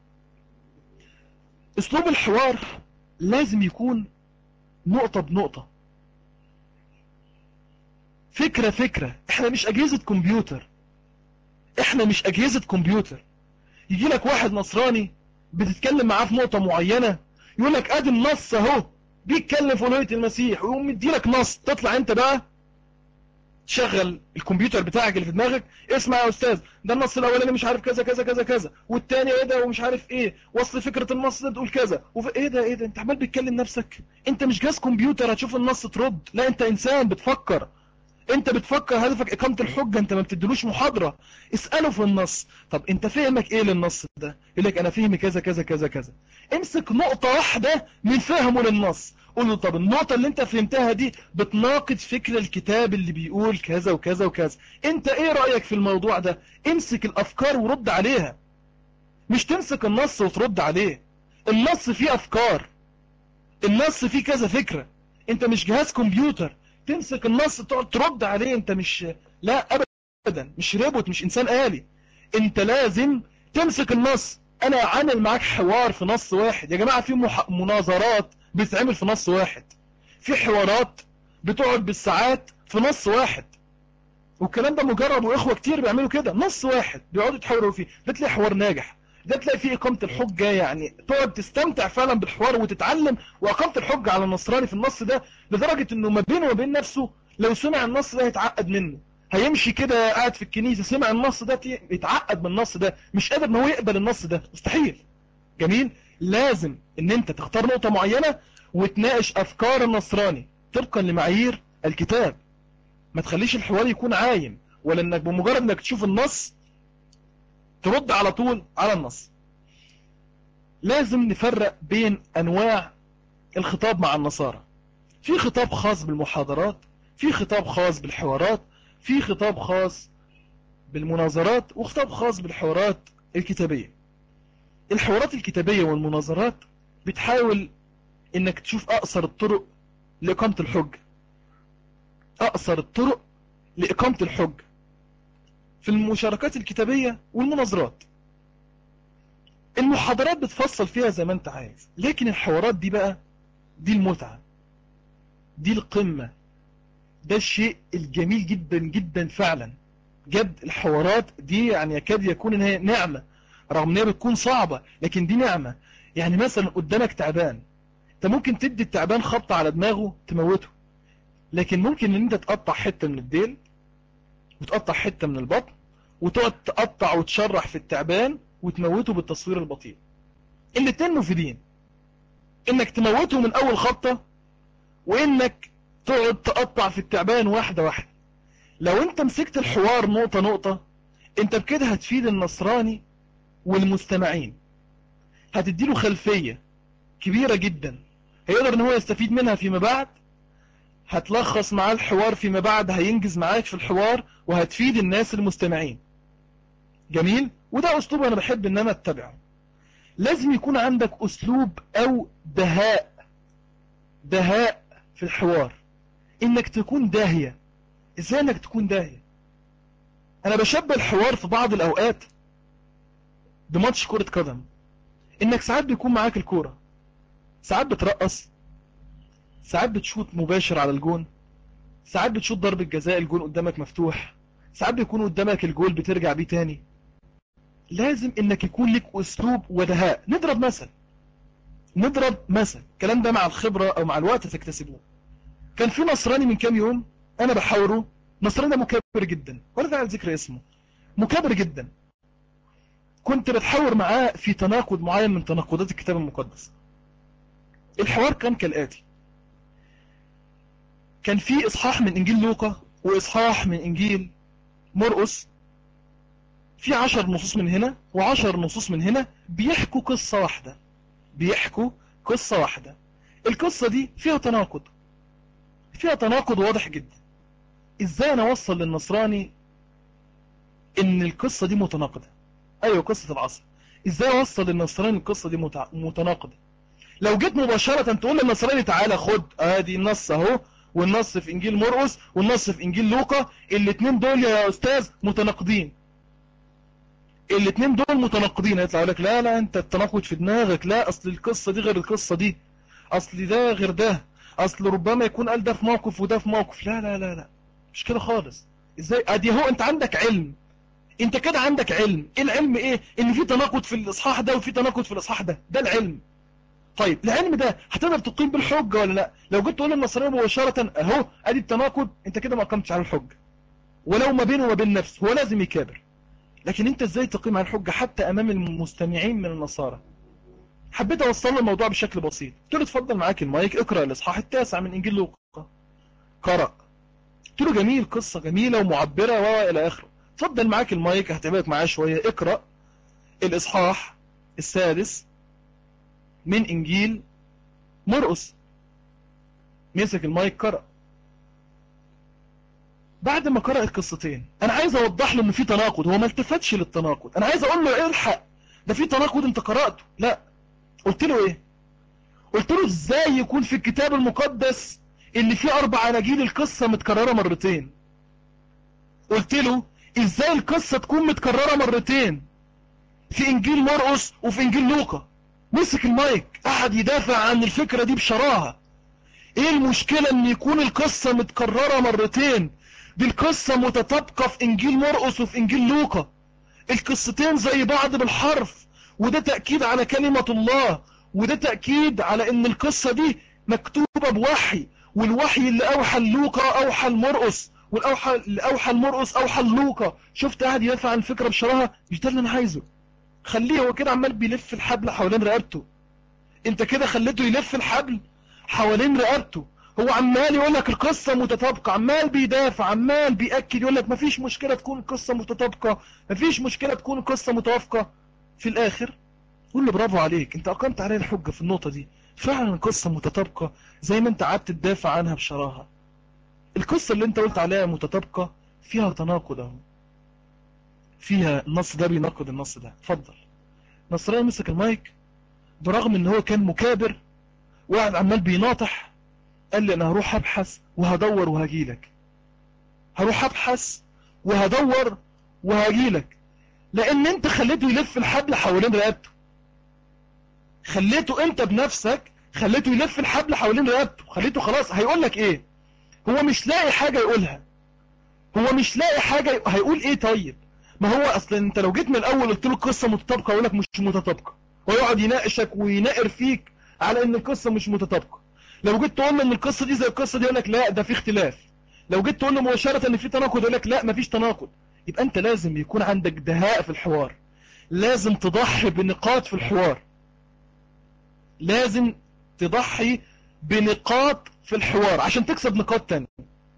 Speaker 1: اسلوب الحوار لازم يكون نقطة بنقطة، فكرة فكرة. احنا مش اجهزة كمبيوتر، احنا مش اجهزة كمبيوتر. يجي لك واحد نصراني بتتكلم معاه في نقطة معينة، يقول لك ادي النص اهو بيتكلم في ألوهية المسيح، ويقوم مدي لك نص، تطلع انت بقى تشغل الكمبيوتر بتاعك اللي في دماغك، اسمع يا استاذ ده النص الاولاني مش عارف كذا كذا كذا كذا، والتاني ايه ده ومش عارف ايه، وصل فكرة النص ده تقول كذا ايه ده ايه ده، انت عمال بتكلم نفسك، انت مش جهاز كمبيوتر هتشوف النص ترد، لا انت انسان بتفكر، انت بتفكر، هدفك اقامة الحجة، انت ما بتدلوش محاضرة. اسأله في النص، طب انت فهمك ايه للنص ده، يقول لك انا فهمي كذا كذا كذا كذا، امسك نقطة واحدة من فهمه للنص، قول له طب النقطة اللي انت فهمتها دي بتناقض فكر الكتاب اللي بيقول كذا وكذا وكذا، انت ايه رأيك في الموضوع ده، امسك الافكار ورد عليها، مش تمسك النص وترد عليه. النص فيه افكار، النص فيه كذا فكرة، انت مش جهاز كمبيوتر تمسك النص تقعد ترد عليه، انت مش، لا ابدا، مش روبوت، مش انسان آلي. انت لازم تمسك النص. انا عامل معاك حوار في نص واحد يا جماعة، في مناظرات بتتعمل في نص واحد، في حوارات بتقعد بالساعات في نص واحد، والكلام ده مجرب، واخوة كتير بيعملوا كده، نص واحد بيقعدوا يتحاوروا فيه، ده تلاقي حوار ناجح، ده تلاقي فيه إقامة الحجة، يعني تقعد تستمتع فعلا بالحوار وتتعلم. وإقامة الحجة على النصراني في النص ده لدرجة انه ما بينه وبين نفسه لو سمع النص ده يتعقد منه، هيمشي كده قاعد في الكنيسة سمع النص ده يتعقد من النص ده، مش قادر ان هو يقبل النص ده، مستحيل. جميل. لازم ان انت تختار نقطة معينة وتناقش افكار النصراني طبقا لمعايير الكتاب، ما تخليش الحوار يكون عايم، ولا انك بمجرد انك تشوف النص ترد على طول على النص. لازم نفرق بين انواع الخطاب مع النصارى، في خطاب خاص بالمحاضرات، في خطاب خاص بالحوارات، في خطاب خاص بالمناظرات، وخطاب خاص بالحوارات الكتابية. الحوارات الكتابية والمناظرات بتحاول انك تشوف اقصر الطرق لإقامة الحجة، اقصر الطرق لإقامة الحجة في المشاركات الكتابية والمناظرات. المحاضرات بتفصل فيها زي ما انت عايز، لكن الحوارات دي بقى، دي المتعة، دي القمة، ده الشيء الجميل جدا جدا فعلا. جد الحوارات دي يعني يكاد يكون ان هي نعمة، رغم ان هي بتكون صعبة لكن دي نعمة. يعني مثلا قدامك تعبان، انت ممكن تدي التعبان خبطة على دماغه تموته، لكن ممكن ان انت تقطع حتة من الديل وتقطع حتة من البطن وتقعد تقطع وتشرح في التعبان وتموته بالتصوير البطيء. الاتنين مفيدين، انك تموته من اول خبطة وانك تقعد تقطع في التعبان واحدة واحدة. لو انت مسكت الحوار نقطة نقطة، انت بكده هتفيد النصراني والمستمعين، هتديله خلفية كبيرة جدا هيقدر ان هو يستفيد منها فيما بعد، هتلخص معاه الحوار فيما بعد، هينجز معاك في الحوار وهتفيد الناس المستمعين. جميل، وده اسلوب انا بحب ان انا اتبعه. لازم يكون عندك اسلوب او دهاء في الحوار، انك تكون داهية. ازاي انك تكون داهية؟ انا بشبه الحوار في بعض الاوقات بماتش كرة قدم، انك ساعات بيكون معاك الكورة، ساعات بترقص، ساعات بتشوط مباشر على الجون، ساعات بتشوط ضربة جزاء الجون قدامك مفتوح، ساعات بيكون قدامك الجول بترجع بيه تاني. لازم انك يكون لك اسلوب ودهاء. نضرب مثل الكلام ده مع الخبرة او مع الوقت تكتسبوه. كان في نصراني من كام يوم انا بحاوره، نصراني ده مكابر جدا ولا داعي لذكر اسمه، مكابر جدا. كنت بتحاور معاه في تناقض معين من تناقضات الكتاب المقدس. الحوار كان كالآتي: كان في اصحاح من انجيل لوقا واصحاح من انجيل مرقس، في 10 نصوص من هنا و10 نصوص من هنا بيحكوا قصة واحدة، بيحكوا قصة واحدة. القصة دي فيها تناقض واضح جدا. ازاي انا اوصل للنصراني ان القصة دي متناقضة؟ ايوه قصة العصر. ازاي اوصل للنصراني القصة دي متناقضة؟ لو جيت مباشرة تقول للنصراني تعالى خد ادي النص اهو، والنص في انجيل مرقس والنص في انجيل لوقا، الاتنين دول يا استاذ متناقضين، الاتنين دول متناقضين، هيطلع يقول لك لا لا انت التناقض في دماغك، لا اصل القصة دي غير القصة دي، اصل ده غير ده، اصل ربما يكون قال ده في موقف وده في موقف. لا لا لا لا، مش كده خالص. ازاي؟ ادي هو انت عندك علم، انت كده عندك علم. ايه العلم؟ ايه؟ ان في تناقض في الاصحاح ده وفي تناقض في الاصحاح ده، ده العلم. طيب العلم ده هتقدر تقيم بالحجة ولا لا؟ لو جيت تقول للنصراني مباشرة اهو ادي التناقض، انت كده ما قمتش على الحجة، ولو ما بينه وما بين نفسه هو لازم يكابر. لكن انت ازاي تقيم على الحجة حتى امام المستمعين من النصارى؟ حبيت اوصل له الموضوع بشكل بسيط، قلت له اتفضل معاك المايك اقرا الاصحاح 9 من انجيل لوقا. قرأ، قلت له جميل، قصة جميلة ومعبرة والى اخره. اتفضل معاك المايك هتعبك معاه شوية، اقرأ الاصحاح 6 من انجيل مرقس. مسك المايك قرأ. بعد ما قرأ القصتين انا عايز اوضح له ان في تناقض، هو ما التفتش للتناقض، انا عايز اقول له الحق ده في تناقض انت قرأته. لا، قلت له ايه؟ قلت له ازاي يكون في الكتاب المقدس اللي فيه 4 اناجيل القصة متكررة مرتين؟ قلت له ازاي القصة تكون متكررة مرتين في انجيل مرقس وفي انجيل لوقا؟ مسك المايك قعد يدافع عن الفكرة دي بشراهة. ايه المشكلة ان يكون القصة متكررة مرتين؟ دي القصة متطابقة في انجيل مرقس وفي انجيل لوقا، القصتين زي بعض بالحرف، وده تأكيد على كلمة الله، وده تأكيد على ان القصة دي مكتوبة بوحي، والوحي اللي اوحى لوقا اوحى لمرقس، والاوحى اللي اوحى لمرقس اوحى لوقا. شفت قاعد يدافع عن الفكرة بشراهة؟ مش ده اللي انا عايزه. خليه هو كده عمال بيلف الحبل حوالين رقبته، انت كده خليته يلف الحبل حوالين رقبته. هو عمال يقول لك القصة متطابقة، عمال بيدافع، عمال بيأكد، يقول لك مفيش مشكلة تكون القصة متطابقة، مفيش مشكلة تكون القصة متوافقة. في الآخر قول له برافو عليك، انت أقمت عليه الحجة في النقطة دي، فعلا القصة متطابقة زي ما انت قعدت تدافع عنها بشراهة. القصة اللي انت قلت عليها متطابقة فيها تناقض اهو، فيها النص ده بيناقض النص ده. اتفضل. نصراني مسك المايك برغم ان هو كان مكابر وقاعد عمال بيناطح، قال لي انا هروح ابحث وهدور وهجيلك، هروح ابحث وهدور وهجيلك. لان انت خليته يلف الحبل حوالين رقبته، خليته انت بنفسك خليته يلف الحبل حوالين رقبته، خليته خلاص هيقول لك ايه؟ هو مش لاقي حاجة يقولها، هو مش لاقي حاجة هيقول ايه؟ طيب ما هو اصلا انت لو جيت من الاول قلت له القصة متطابقة يقول لك مش متطابقة، ويقعد يناقشك ويناقر فيك على ان القصة مش متطابقة. لو جيت تقول له ان القصة دي زي القصة دي يقول لك لا ده في اختلاف. لو جيت تقول له مباشرة ان في تناقض يقول لك لا مفيش تناقض. يبقى انت لازم يكون عندك دهاء في الحوار، لازم تضحي بنقاط في الحوار، لازم تضحي بنقاط في الحوار عشان تكسب نقاط تانية.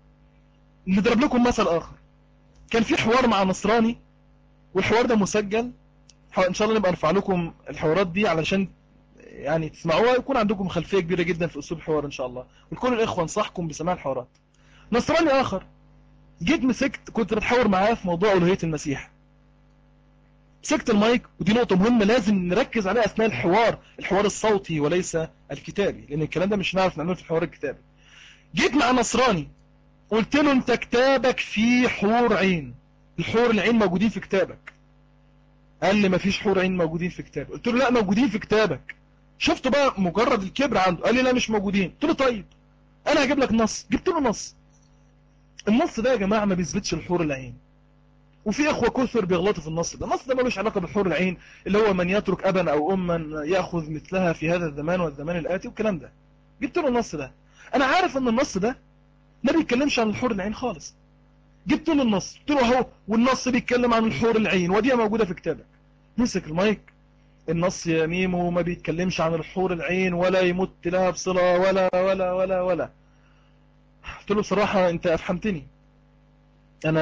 Speaker 1: نضرب لكم مثل اخر. كان في حوار مع نصراني، والحوار ده مسجل، ان شاء الله نبقى نرفع لكم الحوارات دي علشان يعني تسمعوها، يكون عندكم خلفية كبيرة جدا في اسلوب الحوار ان شاء الله، ولكل الاخوة انصحكم بسماع الحوارات. نصراني اخر جيت مسكت، كنت بتحاور معاه في موضوع الوهية المسيح، مسكت المايك، ودي نقطة مهمة لازم نركز عليها اثناء الحوار، الحوار الصوتي وليس الكتابي، لان الكلام ده مش نعرف نعمله في الحوار الكتابي. جيت مع نصراني قلت له انت كتابك فيه حور عين، الحور العين موجودين في كتابك. قال لي مفيش حور عين موجودين في كتابك. قلت له لا موجودين في كتابك. شفته بقى مجرد الكبر عنده، قال لي لا مش موجودين. قلت له طيب انا هجيب لك نص. جبت له نص، النص ده يا جماعه ما بيثبتش الحور العين، وفي اخوه كثر بيغلطوا في النص ده. النص ده ملوش علاقه بالحور العين، اللي هو من يترك ابا او اما ياخذ مثلها في هذا الزمان والزمان الاتي والكلام ده. جبت له النص ده، انا عارف ان النص ده ما بيتكلمش عن الحور العين خالص. جبت له النص، قلت له اهو والنص بيتكلم عن الحور العين ودي موجوده في كتابك. مسك المايك، النص يا ميمو ما بيتكلمش عن الحور العين ولا يمت لها بصلة ولا. قلت له بصراحة انت افهمتني، انا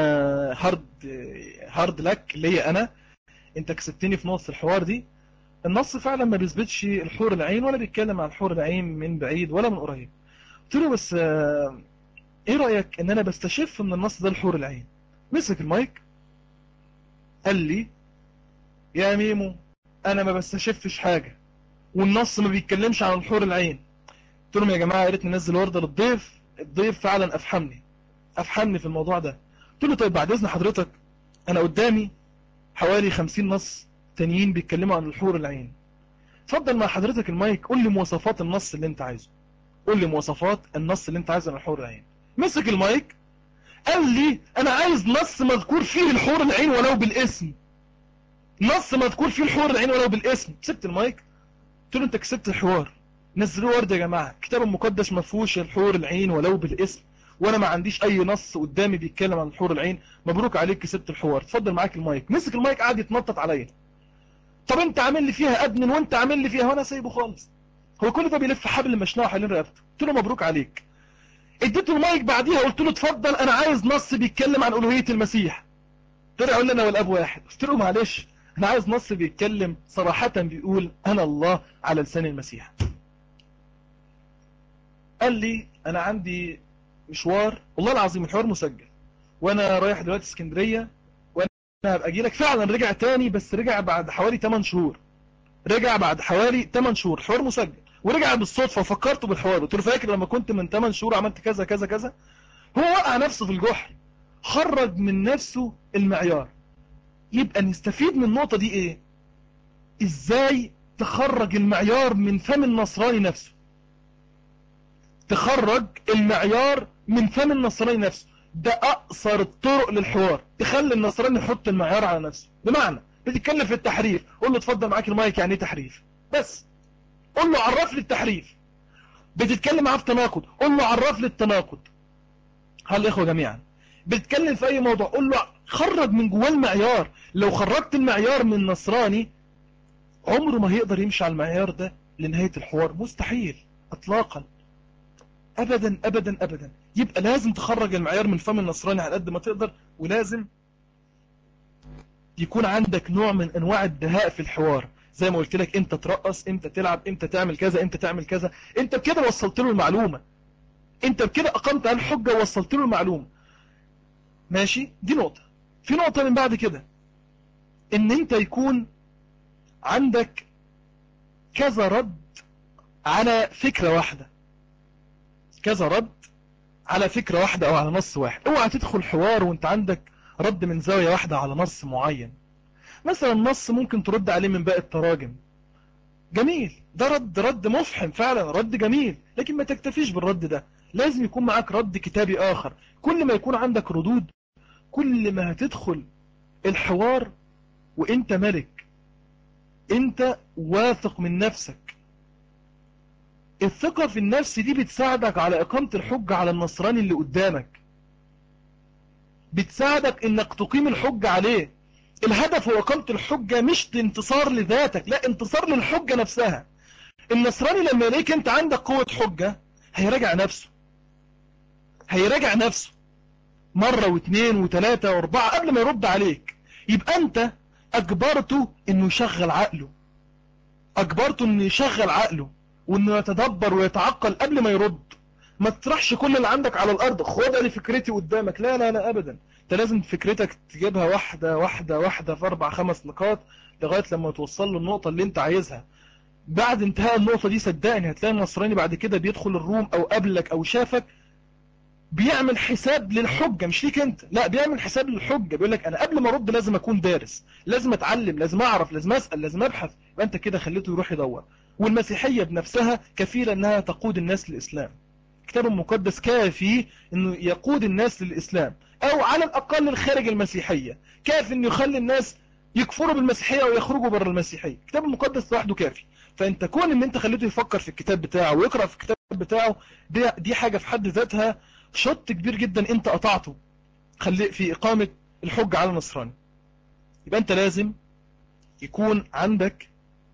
Speaker 1: هارد لك ليا انا، انت كسبتني في نص الحوار دي. النص فعلا ما بيثبتش الحور العين ولا بيتكلم عن الحور العين من بعيد ولا من قريب. قلت له بس ايه رأيك ان انا بستشف من النص ده الحور العين؟ مسك المايك قال لي يا ميمو انا ما بستشفش حاجة، والنص ما بيتكلمش عن الحور العين. قلت لهم يا جماعة يا ريت ننزل وردة للضيف، الضيف فعلا افهمني في الموضوع ده. قلت له طيب بعد اذن حضرتك انا قدامي حوالي 50 نص تانيين بيتكلموا عن الحور العين، اتفضل مع حضرتك المايك قول لي مواصفات النص اللي انت عايزه، قول لي مواصفات النص اللي انت عايزه عن الحور العين. مسك المايك قال لي انا عايز نص مذكور فيه الحور العين ولو بالاسم، نص مذكور فيه الحور العين ولو بالاسم. سبت المايك قلت له انت كسبت الحوار، نزلوا ورد يا جماعه، الكتاب المقدس ما فيهوش الحور العين ولو بالاسم، وانا ما عنديش اي نص قدامي بيتكلم عن الحور العين. مبروك عليك كسبت الحوار، اتفضل معاك المايك. مسك المايك قعد يتنطط عليا، طب انت عامل لي فيها ادمن وانت عامل لي فيها، وانا سايبه خالص، هو كل ده بيلف حبل مشنقه حوالين رقبته. قلت له مبروك عليك. اديته المايك بعديها قلت له اتفضل انا عايز نص بيتكلم عن الوهيه المسيح. طلع يقول لي انا والاب واحد. قلت له معلش انا عايز نص بيتكلم صراحه بيقول انا الله على لسان المسيح. قال لي انا عندي مشوار، والله العظيم الحوار مسجل، وانا رايح دلوقتي اسكندريه، وانا هبقى اجي لك. فعلا رجع تاني، بس رجع بعد حوالي 8 شهور، رجع بعد حوالي 8 شهور، الحوار مسجل، ورجع بالصدفه وفكرته بالحوار. قلت له فاكر لما كنت من 8 شهور عملت كذا كذا كذا؟ هو وقع نفسه في الجحر، خرج من نفسه المعيار. يبقى نستفيد من النقطه دي ايه؟ ازاي تخرج المعيار من فم النصراني نفسه، تخرج المعيار من فم النصراني نفسه. ده اقصر الطرق للحوار، تخلي النصراني يحط المعيار على نفسه. بمعنى بتتكلم في التحريف، قول له اتفضل معاك المايك يعني ايه تحريف، بس قول له عرف لي التحريف. بتتكلم معاه في تناقض، قول له عرف لي التناقض. هل الاخوه جميعا بتتكلم في اي موضوع قول له خرج من جواه المعيار. لو خرجت المعيار من النصراني عمره ما هيقدر يمشي على المعيار ده لنهاية الحوار، مستحيل اطلاقا، ابدا ابدا ابدا. يبقى لازم تخرج المعيار من فم النصراني على قد ما تقدر، ولازم يكون عندك نوع من انواع الدهاء في الحوار. زي ما قلت لك، امتى ترقص، امتى تلعب، امتى تعمل كذا، امتى تعمل كذا. انت بكده وصلت له المعلومة، انت بكده اقمت على الحجة ووصلت له المعلومة. ماشي، دي نقطة. في نقطة من بعد كده، ان انت يكون عندك كذا رد على فكرة واحدة، كذا رد على فكرة واحدة او على نص واحد. اوعى تدخل حوار وانت عندك رد من زاوية واحدة على نص معين. مثلا نص ممكن ترد عليه من باقي التراجم، جميل، ده رد مفحم فعلا، رد جميل، لكن ما تكتفيش بالرد ده، لازم يكون معاك رد كتابي آخر. كل ما يكون عندك ردود، كل ما هتدخل الحوار وانت ملك، انت واثق من نفسك. الثقة في النفس دي بتساعدك على إقامة الحجة على النصراني اللي قدامك، بتساعدك انك تقيم الحجة عليه. الهدف هو إقامة الحجة، مش انتصار لذاتك، لا، انتصار للحجة نفسها. النصراني لما يلاقيك انت عندك قوة حجة هيراجع نفسه، هيراجع نفسه مرة واثنين وثلاثة واربعة قبل ما يرد عليك. يبقى انت اجبرته انه يشغل عقله، اجبرته انه يشغل عقله وانه يتدبر ويتعقل قبل ما يرد. ما تطرحش كل اللي عندك على الارض، خد لي فكرتي قدامك، لا لا لا ابدا. انت لازم فكرتك تجيبها واحدة واحدة واحدة في 4-5 نقاط لغاية لما توصل له النقطة اللي انت عايزها. بعد انتهاء النقطة دي صدقني هتلاقي النصراني بعد كده بيدخل الروم او قبلك او شافك بيعمل حساب للحجة، مش ليك انت، لا، بيعمل حساب للحجة. بيقول لك انا قبل ما ارد لازم اكون دارس، لازم اتعلم، لازم اعرف، لازم اسأل، لازم ابحث. يبقى انت كده خليته يروح يدور. والمسيحية بنفسها كفيلة انها تقود الناس للاسلام. الكتاب المقدس كافي انه يقود الناس للاسلام، او على الاقل الخارج المسيحية، كافي انه يخلي الناس يكفروا بالمسيحية ويخرجوا بره المسيحية. الكتاب المقدس لوحده كافي. فانت كون ان انت خليته يفكر في الكتاب بتاعه ويقرأ في الكتاب بتاعه، دي حاجة في حد ذاتها شط كبير جدا انت قطعته خلي في اقامة الحجة على النصراني. يبقى انت لازم يكون عندك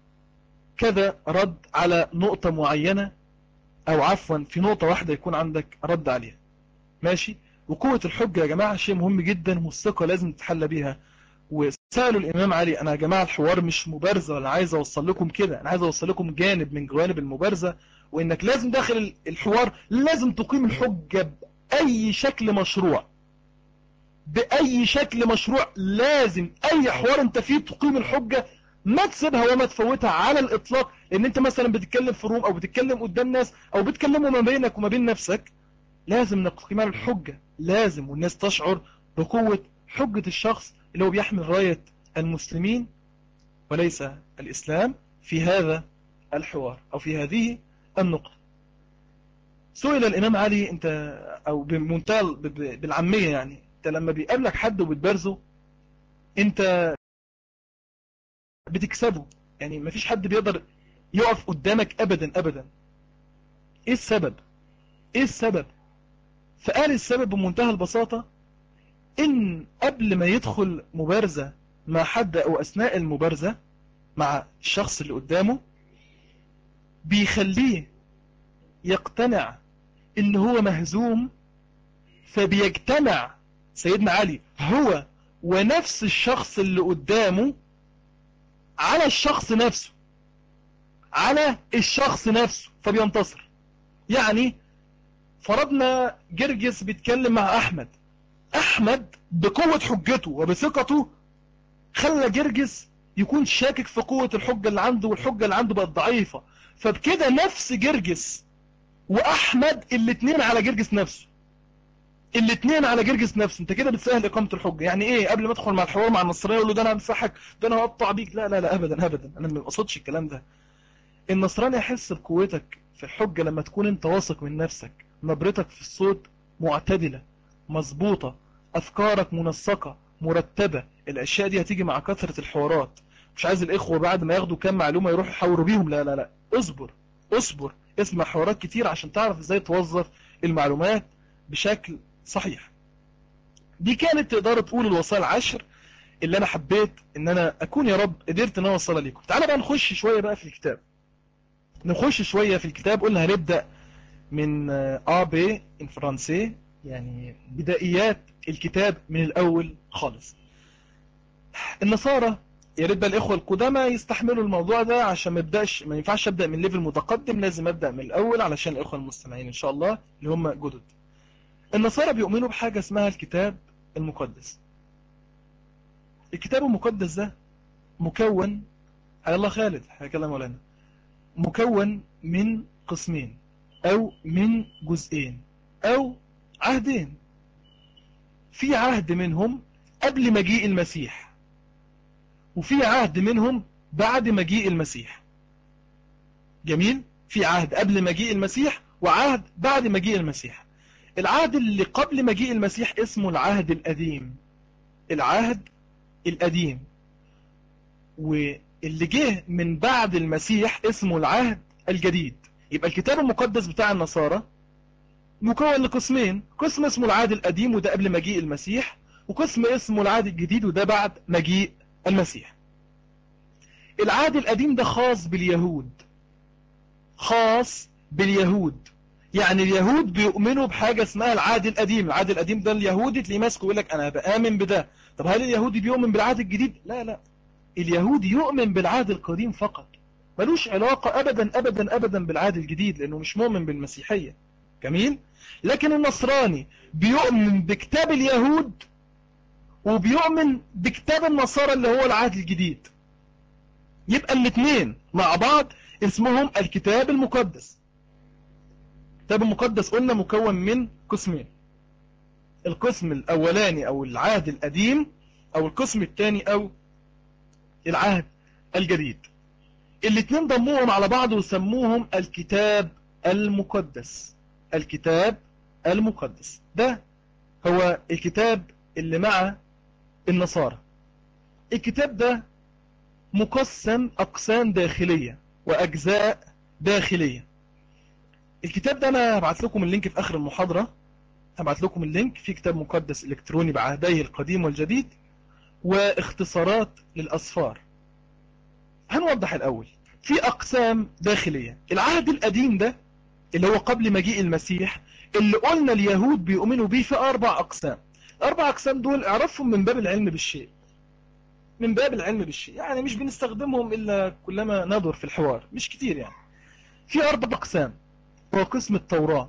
Speaker 1: كذا رد على نقطة معينة، او عفوا في نقطة واحدة يكون عندك رد عليها، ماشي. وقوة الحجة يا جماعة شيء مهم جدا، والثقة لازم تتحلى بيها. وسألوا الامام علي، انا يا جماعة الحوار مش مبارزة، ولا عايز اوصل لكم كده، انا عايز اوصل لكم جانب من جوانب المبارزة، وانك لازم داخل الحوار لازم تقيم الحجة بأي شكل مشروع، بأي شكل مشروع. لازم أي حوار أنت فيه تقيم الحجة، ما تسيبها وما تفوتها على الإطلاق. لأن أنت مثلا بتتكلم في روم أو بتتكلم قدام ناس أو بتتكلموا ما بينك وما بين نفسك، لازم نقيم الحجة، لازم، والناس تشعر بقوة حجة الشخص اللي هو بيحمل راية المسلمين وليس الإسلام في هذا الحوار أو في هذه النقطة. سئل الإمام علي، أنت أو بمنتهى بالعامية يعني، أنت لما بيقابلك حد وبتبارزه أنت بتكسبه، يعني مفيش حد بيقدر يقف قدامك أبدا أبدا. إيه السبب؟ إيه السبب؟ فقال السبب بمنتهى البساطة، إن قبل ما يدخل مبارزة مع حد أو أثناء المبارزة مع الشخص اللي قدامه بيخليه يقتنع إن هو مهزوم، فبيجتمع سيدنا علي هو ونفس الشخص اللي قدامه على الشخص نفسه، على الشخص نفسه، فبينتصر. يعني فرضنا جرجس بيتكلم مع أحمد بقوة حجته وبثقته خلى جرجس يكون شاكك في قوة الحجة اللي عنده، والحجة اللي عنده بقت ضعيفة. فبكده نفس جرجس وأحمد الاتنين على جرجس نفسه، الاتنين على جرجس نفسه. انت كده بتسهل إقامة الحجة. يعني ايه؟ قبل ما ادخل مع الحوار مع النصراني يقول له ده انا همسحك، ده انا هقطع بيك، لا لا لا ابدا ابدا، انا ما بقصدش الكلام ده. النصراني يحس بقوتك في الحجة لما تكون انت واثق من نفسك، نبرتك في الصوت معتدلة مظبوطة، افكارك منسقة مرتبة. الاشياء دي هتيجي مع كثرة الحوارات. مش عايز الاخوة بعد ما ياخدوا كام معلومة يروحوا يحاوروا بيهم، لا لا لا، اصبر اصبر، اسمع حوارات كتير عشان تعرف ازاي توظف المعلومات بشكل صحيح. دي كانت تقدر تقول الوصايا العشر اللي انا حبيت ان انا اكون يا رب قدرت ان انا اوصلها لكم. تعالى بقى نخش شوية بقى في الكتاب، نخش شوية في الكتاب. قلنا هنبدأ من بي ان فرنسي، يعني بدايات الكتاب من الأول خالص. النصارى يا ريت بقى الإخوة القدامى يستحملوا الموضوع ده، عشان ما ينفعش أبدأ من ليفل متقدم، لازم أبدأ من الأول علشان الإخوة المستمعين إن شاء الله اللي هم جدد. النصارى بيؤمنوا بحاجة اسمها الكتاب المقدس. الكتاب المقدس ده مكون، على الله خالد هكلم مولانا، مكون من قسمين أو من جزئين أو عهدين. في عهد منهم قبل مجيء المسيح، وفي عهد منهم بعد مجيء المسيح. جميل؟ في عهد قبل مجيء المسيح وعهد بعد مجيء المسيح. العهد اللي قبل مجيء المسيح اسمه العهد القديم، العهد القديم. واللي جه من بعد المسيح اسمه العهد الجديد. يبقى الكتاب المقدس بتاع النصارى مكون لقسمين، قسم اسمه العهد القديم وده قبل مجيء المسيح، وقسم اسمه العهد الجديد وده بعد مجيء المسيح. العهد القديم ده خاص باليهود، خاص باليهود. يعني اليهود بيؤمنوا بحاجة اسمها العهد القديم. العهد القديم ده اليهودي تلاقيه ماسكه يقول لك انا بآمن بده. طب هل اليهودي بيؤمن بالعهد الجديد؟ لا لا، اليهودي يؤمن بالعهد القديم فقط، ملوش علاقة ابدا ابدا ابدا بالعهد الجديد، لانه مش مؤمن بالمسيحية. جميل؟ لكن النصراني بيؤمن بكتاب اليهود وبيؤمن بكتاب النصارى اللي هو العهد الجديد. يبقى الاثنين مع بعض اسمهم الكتاب المقدس. الكتاب المقدس قلنا مكون من قسمين، القسم الاولاني او العهد القديم، او القسم الثاني او العهد الجديد. الاثنين ضموهم على بعض وسموهم الكتاب المقدس. الكتاب المقدس ده هو الكتاب اللي مع النصارى. الكتاب ده مقسم أقسام داخلية وأجزاء داخلية. الكتاب ده أنا هبعت لكم اللينك في آخر المحاضرة، هبعت لكم اللينك في كتاب مقدس إلكتروني بعهديه القديم والجديد واختصارات للأسفار. هنوضح الأول في أقسام داخلية. العهد القديم ده اللي هو قبل مجيء المسيح، اللي قلنا اليهود بيؤمنوا بيه، في 4 أقسام. الأربع أقسام دول اعرفهم من باب العلم بالشيء، من باب العلم بالشيء، يعني مش بنستخدمهم إلا كلما ندر في الحوار، مش كتير يعني. في 4 أقسام. هو قسم التوراة،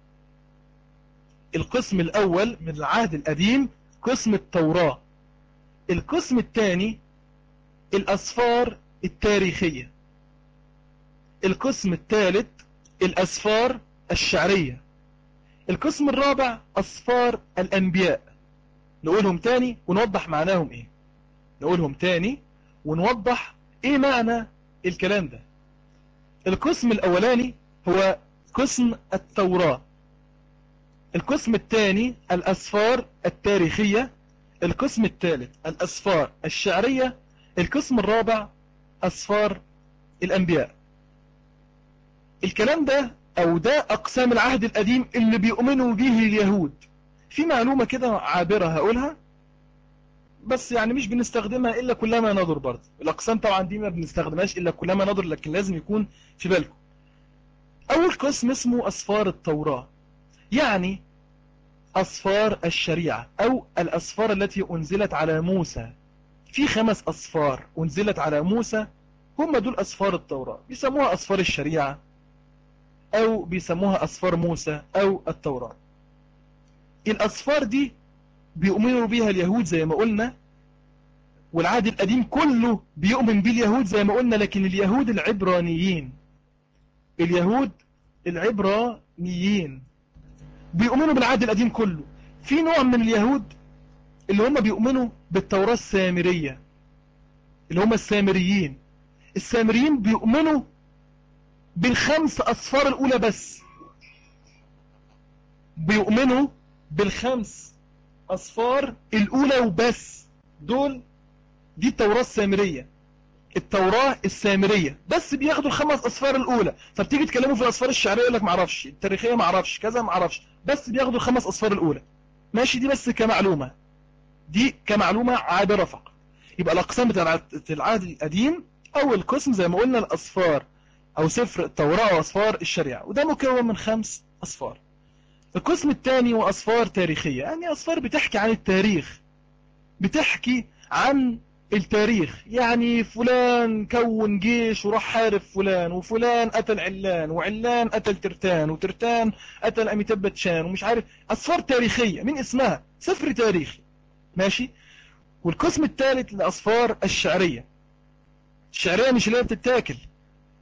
Speaker 1: القسم الأول من العهد القديم قسم التوراة. القسم الثاني الأسفار التاريخية. القسم الثالث الأسفار الشعرية. القسم الرابع أسفار الأنبياء. نقولهم تاني ونوضح معناهم إيه. نقولهم تاني ونوضح إيه معنى الكلام ده. القسم الأولاني هو قسم التوراة. القسم الثاني الأسفار التاريخية. القسم الثالث الأسفار الشعرية. القسم الرابع أسفار الأنبياء. الكلام ده أو ده أقسام العهد القديم اللي بيؤمنوا به اليهود. في معلومة كده عابرة هقولها، بس يعني مش بنستخدمها إلا كلما نظر. برضه الأقسام طبعا دي ما بنستخدمهاش إلا كلما نظر، لكن لازم يكون في بالكم. أول قسم اسمه أسفار التوراة، يعني أسفار الشريعة أو الأسفار التي أنزلت على موسى. في 5 أسفار أنزلت على موسى، هم دول أسفار التوراة، بيسموها أسفار الشريعة أو بيسموها أسفار موسى أو التوراة. الأسفار دي بيؤمنوا بيها اليهود زي ما قلنا، والعهد القديم كله بيؤمن بيه اليهود زي ما قلنا، لكن اليهود العبرانيين، اليهود العبرانيين بيؤمنوا بالعهد القديم كله. في نوع من اليهود اللي هم بيؤمنوا بالتوراة السامرية، اللي هم السامريين. السامريين بيؤمنوا بالخمس أسفار الأولى بس، بيؤمنوا بالخمس أسفار الأولى وبس. دي التوراة السامرية، التوراة السامرية بس بياخدوا ال5 أسفار الأولى. فبتيجي تكلموا في الأسفار الشعرية يقول لك معرفش، التاريخية معرفش، كذا معرفش، بس بياخدوا ال5 أسفار الأولى. ماشي، دي بس كمعلومة، دي كمعلومة عابرة فقط. يبقى الأقسام بتاعت العهد القديم أول قسم زي ما قلنا الأسفار أو سفر التوراة وأسفار الشريعة، وده مكون من 5 أسفار. القسم الثاني هو أسفار تاريخية، يعني أسفار بتحكي عن التاريخ، بتحكي عن التاريخ. يعني فلان كون جيش وراح حارب فلان، وفلان قتل علان، وعلان قتل ترتان، وترتان قتل أميتاب شان، ومش عارف. أسفار تاريخية من اسمها سفر تاريخي. ماشي. والقسم الثالث الأسفار الشعرية. الشعرية مش اللي هي بتتاكل،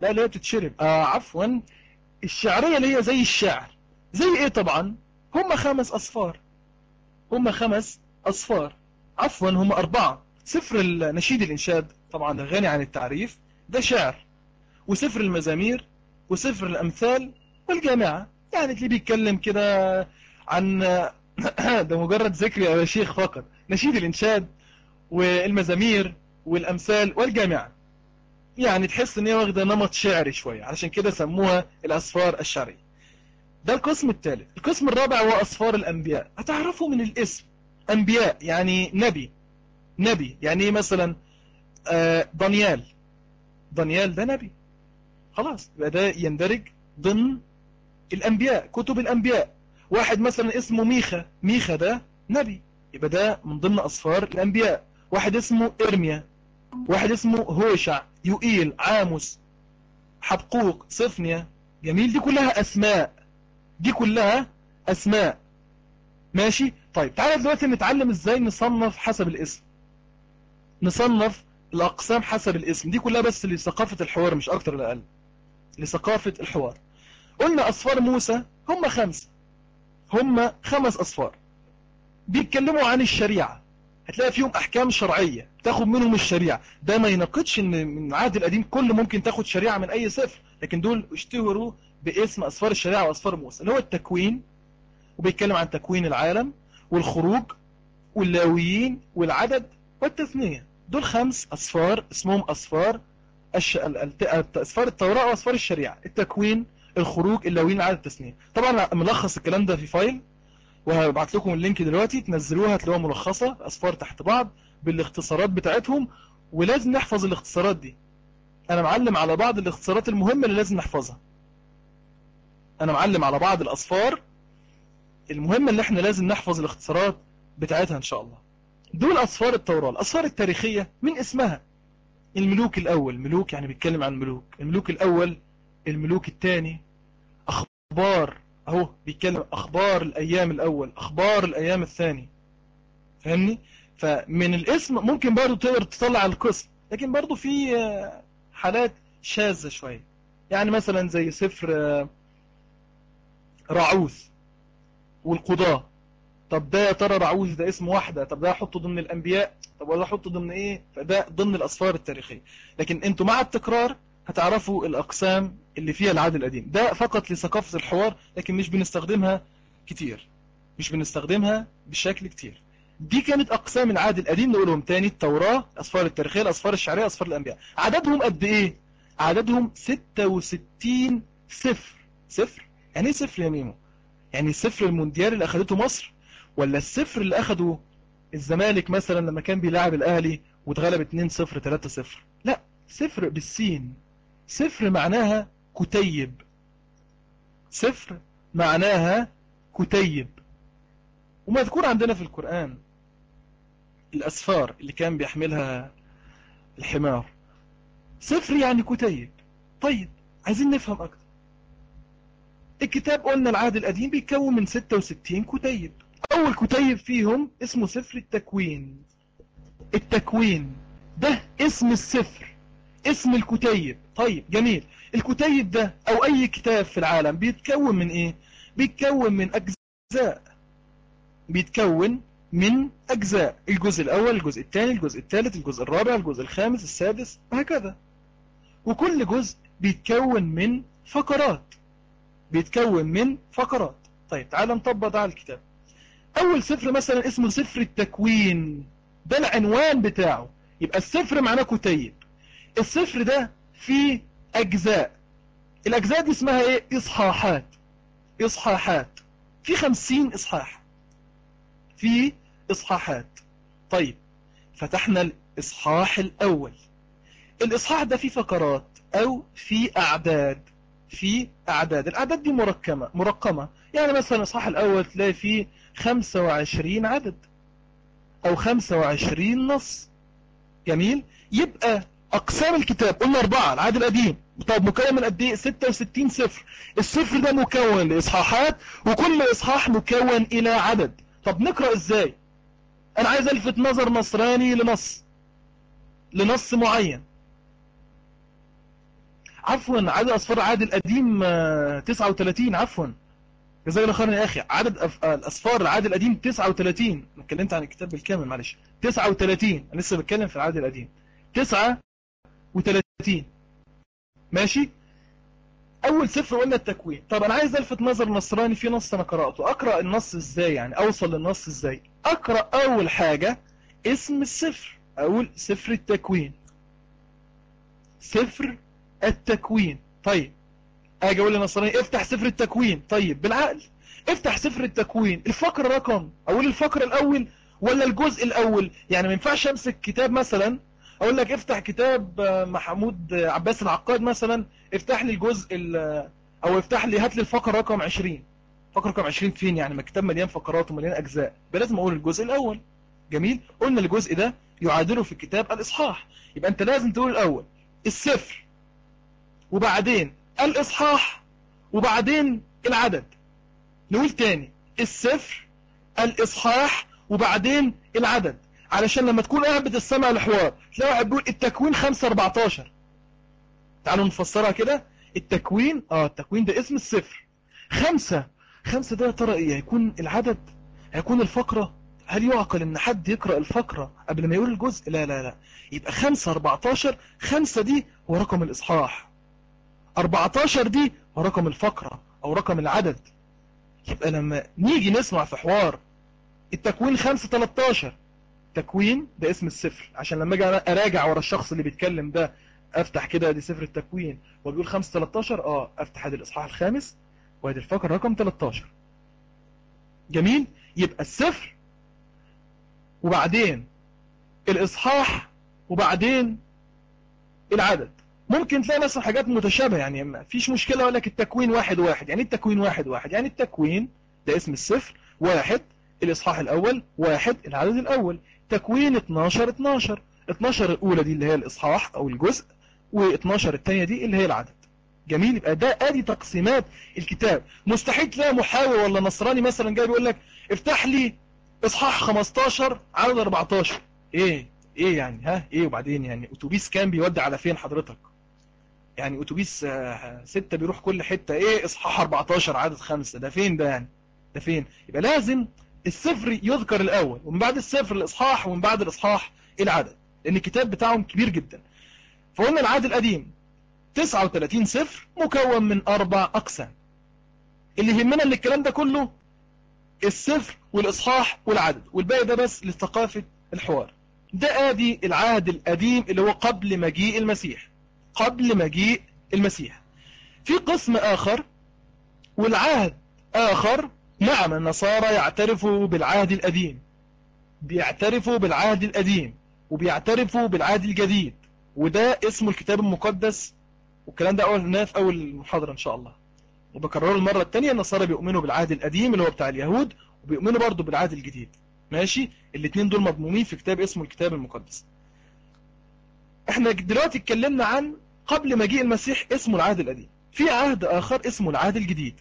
Speaker 1: لا اللي هي بتتشرب، عفوا، الشعرية اللي هي زي الشعر. زي ايه طبعا؟ هم 5 أصفار، هم 5 أصفار، عفوا هم 4. سفر نشيد الإنشاد طبعا ده غني عن التعريف، ده شعر. وسفر المزامير، وسفر الأمثال، والجامعة، يعني اللي بيتكلم كده عن ده مجرد ذكر يا شيخ فقط. نشيد الإنشاد والمزامير والأمثال والجامعة، يعني تحس ان هي واخده نمط شعري شوية، علشان كده سموها الأسفار الشعرية. ده القسم الثالث. القسم الرابع هو أسفار الأنبياء. هتعرفوا من الاسم أنبياء يعني نبي. نبي يعني ايه؟ مثلا دانيال، دانيال ده نبي، خلاص يبقى ده يندرج ضمن الأنبياء، كتب الأنبياء. واحد مثلا اسمه ميخا، ميخا ده نبي، يبقى ده من ضمن أسفار الأنبياء. واحد اسمه إرميا، واحد اسمه هوشع، يوئيل، عاموس، حبقوق، صفنيا. جميل، دي كلها أسماء، دي كلها أسماء. ماشي، طيب تعالى دلوقتي نتعلم ازاي نصنف حسب الاسم، نصنف الأقسام حسب الاسم. دي كلها بس لثقافة الحوار مش أكتر ولا أقل، لثقافة الحوار. قلنا أصفار موسى هم 5، هم 5 أصفار بيتكلموا عن الشريعة، هتلاقي فيهم أحكام شرعية تاخد منهم الشريعة. ده ما يناقضش ان من العهد القديم كله ممكن تاخد شريعة من أي سفر، لكن دول اشتهروا باسم أسفار الشريعة وأسفار موسى، اللي هو التكوين، وبيتكلم عن تكوين العالم، والخروج، واللاويين، والعدد، والتثنية. دول 5 أسفار اسمهم أسفار أسفار التوراة وأسفار الشريعة: التكوين، الخروج، اللاويين، العدد، التثنية. طبعا ملخص الكلام ده في فايل، وهبعت لكم اللينك دلوقتي تنزلوها، تلاقوها ملخصة أسفار تحت بعض بالاختصارات بتاعتهم. ولازم نحفظ الاختصارات دي، أنا معلم على بعض الاختصارات المهمة اللي لازم نحفظها. أنا معلم على بعض الأسفار المهمة اللي احنا لازم نحفظ الاختصارات بتاعتها إن شاء الله. دول أسفار التوراة. الأسفار التاريخية من اسمها: الملوك الأول، ملوك يعني بيتكلم عن ملوك، الملوك الأول، الملوك الثاني. أخبار، أهو بيتكلم أخبار الأيام الأول، أخبار الأيام الثاني. فهمني؟ فمن الاسم ممكن برضو تقدر تطلع القسم، لكن برضو في حالات شاذة شوية، يعني مثلا زي سفر راعوث والقضاة. طب ده يا ترى راعوث ده اسم واحدة، طب ده احطه ضمن الانبياء، طب ولا احطه ضمن ايه؟ فده ضمن الاسفار التاريخية. لكن انتوا مع التكرار هتعرفوا الاقسام اللي فيها العهد القديم. ده فقط لثقافة الحوار، لكن مش بنستخدمها كتير، مش بنستخدمها بشكل كتير. دي كانت اقسام العهد القديم. نقولهم تاني: التوراة، الاسفار التاريخية، الاسفار الشعرية، اسفار الانبياء. عددهم قد ايه؟ عددهم 66 سفر. سفر يعني ايه سفر يا ميمو؟ يعني السفر المونديال اللي اخدته مصر، ولا السفر اللي اخده الزمالك مثلا لما كان بيلعب الاهلي واتغلب 2-0 3-0؟ لا، سفر بالسين. سفر معناها كتيب، سفر معناها كتيب. ومذكور عندنا في القرآن الأسفار اللي كان بيحملها الحمار. سفر يعني كتيب. طيب عايزين نفهم أكتر. الكتاب قلنا العهد القديم بيتكون من 66 كتيب. أول كتيب فيهم اسمه سفر التكوين. التكوين ده اسم السفر، اسم الكتيب. طيب جميل، الكتيب ده أو أي كتاب في العالم بيتكون من إيه؟ بيتكون من أجزاء، بيتكون من أجزاء: الجزء الأول، الجزء الثاني، الجزء الثالث، الجزء الرابع، الجزء الخامس، السادس، وهكذا. وكل جزء بيتكون من فقرات، بيتكون من فقرات. طيب تعال نطبق ده على الكتاب. أول سفر مثلا اسمه سفر التكوين، ده العنوان بتاعه، يبقى السفر معناه كتيب. السفر ده فيه أجزاء، الأجزاء دي اسمها إيه؟ إصحاحات. إصحاحات، في 50 إصحاح، في إصحاحات. طيب فتحنا الإصحاح الأول، الإصحاح ده فيه فقرات أو فيه أعداد، في أعداد. الأعداد دي مرقمة، يعني مثلا الإصحاح الأول تلاقي فيه 25 عدد أو 25 نص. جميل، يبقى أقسام الكتاب قلنا 4 العهد القديم. طب مكون من قد إيه؟ 66 سفر. السفر ده مكون لإصحاحات، وكل إصحاح مكون إلى عدد. طب نقرأ إزاي؟ أنا عايز ألفت نظر نصراني لنص معين، عفوا عدد اصفار العهد القديم 39. عفوا، جزاك الله خيرا يا اخي. عدد الاصفار العهد القديم 39. انا اتكلمت عن الكتاب بالكامل، معلش. 39، انا لسه بتكلم في العهد القديم. 39. ماشي. اول سفر قلنا التكوين. طب انا عايز الفت نظر نصراني في نص انا قراته. اقرا النص ازاي؟ يعني اوصل للنص ازاي؟ اقرا اول حاجه اسم السفر، اقول سفر التكوين، سفر التكوين. طيب اجي اقول للنصراني افتح سفر التكوين. طيب بالعقل افتح سفر التكوين، الفقر رقم، اقول الفقر الاول ولا الجزء الاول؟ يعني ما ينفعش امسك كتاب مثلا اقول لك افتح كتاب محمود عباس العقاد مثلا، افتح لي الجزء او افتح لي هات لي الفقر رقم 20. فقر رقم 20 فين؟ يعني ما الكتاب مليان فقرات ومليان اجزاء، لازم اقول الجزء الاول. جميل. قلنا الجزء ده يعادله في الكتاب الاصحاح، يبقى انت لازم تقول الاول السفر، وبعدين الاصحاح، وبعدين العدد. نقول تاني السفر، الاصحاح، وبعدين العدد، علشان لما تكون قاعد بتستمع الحوار تلاقي واحد بيقول التكوين 5:14. تعالوا نفسرها كده. التكوين التكوين ده اسم السفر. 5 ده يا ترى ايه؟ هيكون العدد؟ هيكون الفقرة؟ هل يعقل ان حد يقرأ الفقرة قبل ما يقول الجزء؟ لا لا لا، يبقى 5:14. 5 دي هو رقم الاصحاح، 14 دي هو رقم الفقرة او رقم العدد. يبقى لما نيجي نسمع في حوار التكوين 5:13، تكوين ده اسم السفر، عشان لما اجي اراجع ورا الشخص اللي بيتكلم ده افتح كده دي سفر التكوين وبيقول 5:13، افتح ادي الاصحاح الخامس وادي الفقرة رقم 13. جميل. يبقى السفر وبعدين الاصحاح وبعدين العدد. ممكن تلاقي مثلا حاجات متشابهة، يعني ما فيش مشكلة اقول لك التكوين 1:1. يعني التكوين 1:1 يعني التكوين ده اسم السفر 1، الاصحاح الاول 1، العدد الاول. تكوين 12 الاولى دي اللي هي الاصحاح او الجزء، و12 الثانيه دي اللي هي العدد. جميل. يبقى ده ادي تقسيمات الكتاب. مستحيل تلاقي محاور ولا نصراني مثلا جاي بيقول لك افتح لي اصحاح 15 عدد 14. ايه يعني؟ ايه وبعدين؟ يعني اتوبيس كان بيودي على فين حضرتك؟ يعني اتوبيس 6 بيروح كل حتة، ايه اصحاح 14 عدد 5 ده فين ده؟ يعني ده فين؟ يبقى لازم السفر يذكر الاول، ومن بعد السفر الاصحاح، ومن بعد الاصحاح العدد، لان الكتاب بتاعهم كبير جدا. فقلنا العهد القديم 39 سفر مكون من 4 اقسام. اللي يهمنا ان الكلام ده كله السفر والاصحاح والعدد، والباقي ده بس لثقافة الحوار. ده ادي العهد القديم اللي هو قبل مجيء المسيح. قبل مجيء المسيح. في قسم آخر والعهد آخر. نعم النصارى يعترفوا بالعهد القديم، بيعترفوا بالعهد القديم وبيعترفوا بالعهد الجديد، وده اسمه الكتاب المقدس. والكلام ده قلناه في أول محاضرة إن شاء الله، وبكرره المرة الثانية. النصارى بيؤمنوا بالعهد القديم اللي هو بتاع اليهود، وبيؤمنوا برضو بالعهد الجديد. ماشي. الاثنين دول مضمومين في كتاب اسمه الكتاب المقدس. احنا دلوقتي اتكلمنا عن قبل مجيء المسيح اسمه العهد القديم. في عهد آخر اسمه العهد الجديد.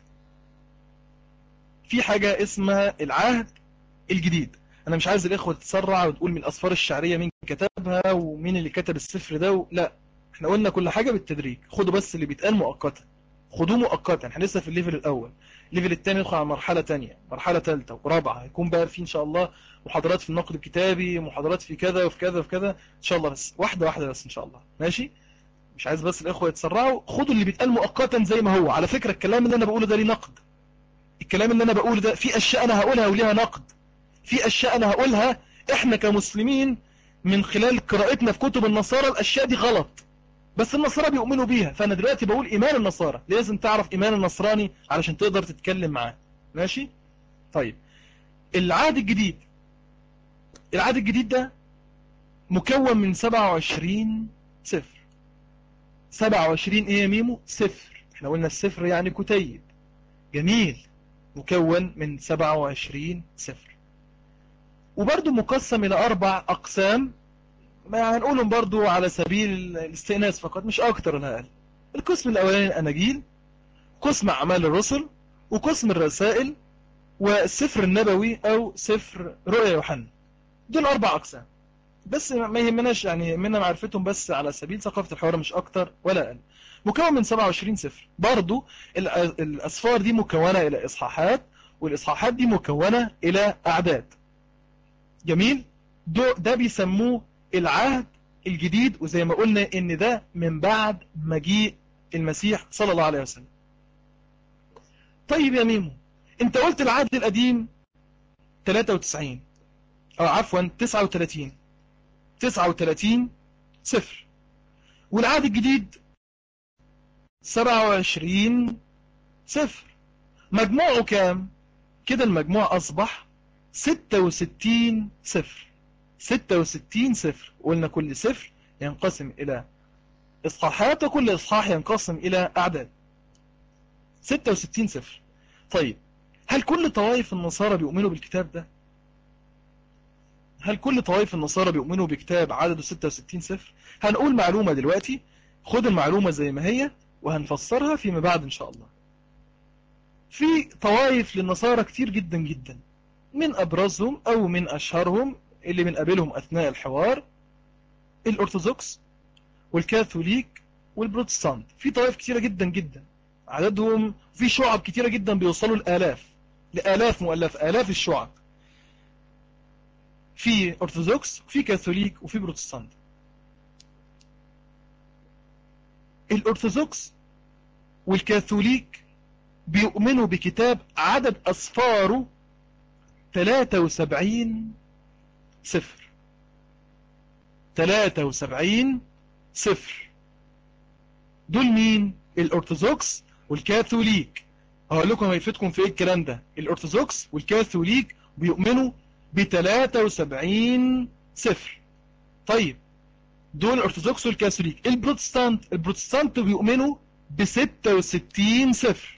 Speaker 1: في حاجة اسمها العهد الجديد. انا مش عايز الاخوة تتسرع وتقول من الاسفار الشعرية مين كتبها ومين اللي كتب السفر ده لا، احنا قلنا كل حاجة بالتدريج. خدوا بس اللي بيتقال مؤقتا، خدوه مؤقتا. احنا لسه في الليفل الاول. الليفل الثاني ندخل على مرحلة ثانيه، مرحلة ثالثه ورابعة. هيكون بقى في ان شاء الله محاضرات في النقد الكتابي، محاضرات في كذا وفي كذا وفي كذا ان شاء الله، بس واحدة واحدة بس ان شاء الله. ماشي. مش عايز بس الاخوة يتسرعوا، خدوا اللي بيتقال مؤقتا زي ما هو. على فكرة الكلام اللي انا بقوله ده ليه نقد. الكلام اللي انا بقوله ده في اشياء انا هقولها وليها نقد، في اشياء انا هقولها احنا كمسلمين من خلال قراءتنا في كتب النصارى الاشياء دي غلط، بس النصارى بيؤمنوا بيها. فانا دلوقتي بقول ايمان النصارى، لازم تعرف ايمان النصراني علشان تقدر تتكلم معاه. ماشي. طيب العهد الجديد. العهد الجديد ده مكون من 27 سفر. 27 ايه يا ميمو؟ سفر. احنا قلنا السفر يعني كتيب. جميل. مكون من 27 سفر، وبرضو مقسم إلى 4 أقسام. ما هنقولهم برضو على سبيل الاستئناس فقط مش أكتر ولا أقل. القسم الأولاني الأناجيل، قسم أعمال الرسل، وقسم الرسائل، والسفر النبوي أو سفر رؤيا يوحنا. دول 4 أقسام. بس ما يهمناش يعني منا معرفتهم بس على سبيل ثقافة الحوار مش أكتر ولا أقل. مكون من 27 سفر. برضو الأسفار دي مكونة إلى إصحاحات، والإصحاحات دي مكونة إلى أعداد. جميل. ده بيسموه العهد الجديد، وزي ما قلنا إن ده من بعد مجيء المسيح صلى الله عليه وسلم. طيب يا ميمو، انت قلت العهد القديم 93 او عفوا 39 صفر، والعهد الجديد 27 صفر. مجموعه كام؟ كده المجموع اصبح 66 صفر. 66 صفر. قلنا كل صفر ينقسم الى اصحاحات، وكل اصحاح ينقسم الى اعداد. 66 صفر. طيب، هل كل طوائف النصارى بيؤمنوا بالكتاب ده؟ هل كل طوائف النصارى بيؤمنوا بكتاب عدده 66 صفر؟ هنقول معلومة دلوقتي، خد المعلومة زي ما هي وهنفسرها فيما بعد إن شاء الله. في طوائف للنصارى كتير جدا جدا، من أبرزهم أو من أشهرهم اللي بنقابلهم أثناء الحوار الأرثوذكس والكاثوليك والبروتستانت. في طوائف كتيرة جدا جدا، عددهم في شعب كتيرة جدا بيوصلوا لآلاف مؤلف، آلاف الشعب. في أرثوذكس وفي كاثوليك وفي بروتستانت. الأرثوذكس والكاثوليك بيؤمنوا بكتاب عدد أصفاره 73 صفر. 73 صفر. دول مين؟ الأرثوذكس والكاثوليك. هقول لكم هيفيدكم في ايه الكلام ده. الأرثوذكس والكاثوليك بيؤمنوا ب 73 صفر. طيب، دول الأرثوذكس والكاثوليك. البروتستانت بيؤمنوا ب 66 صفر.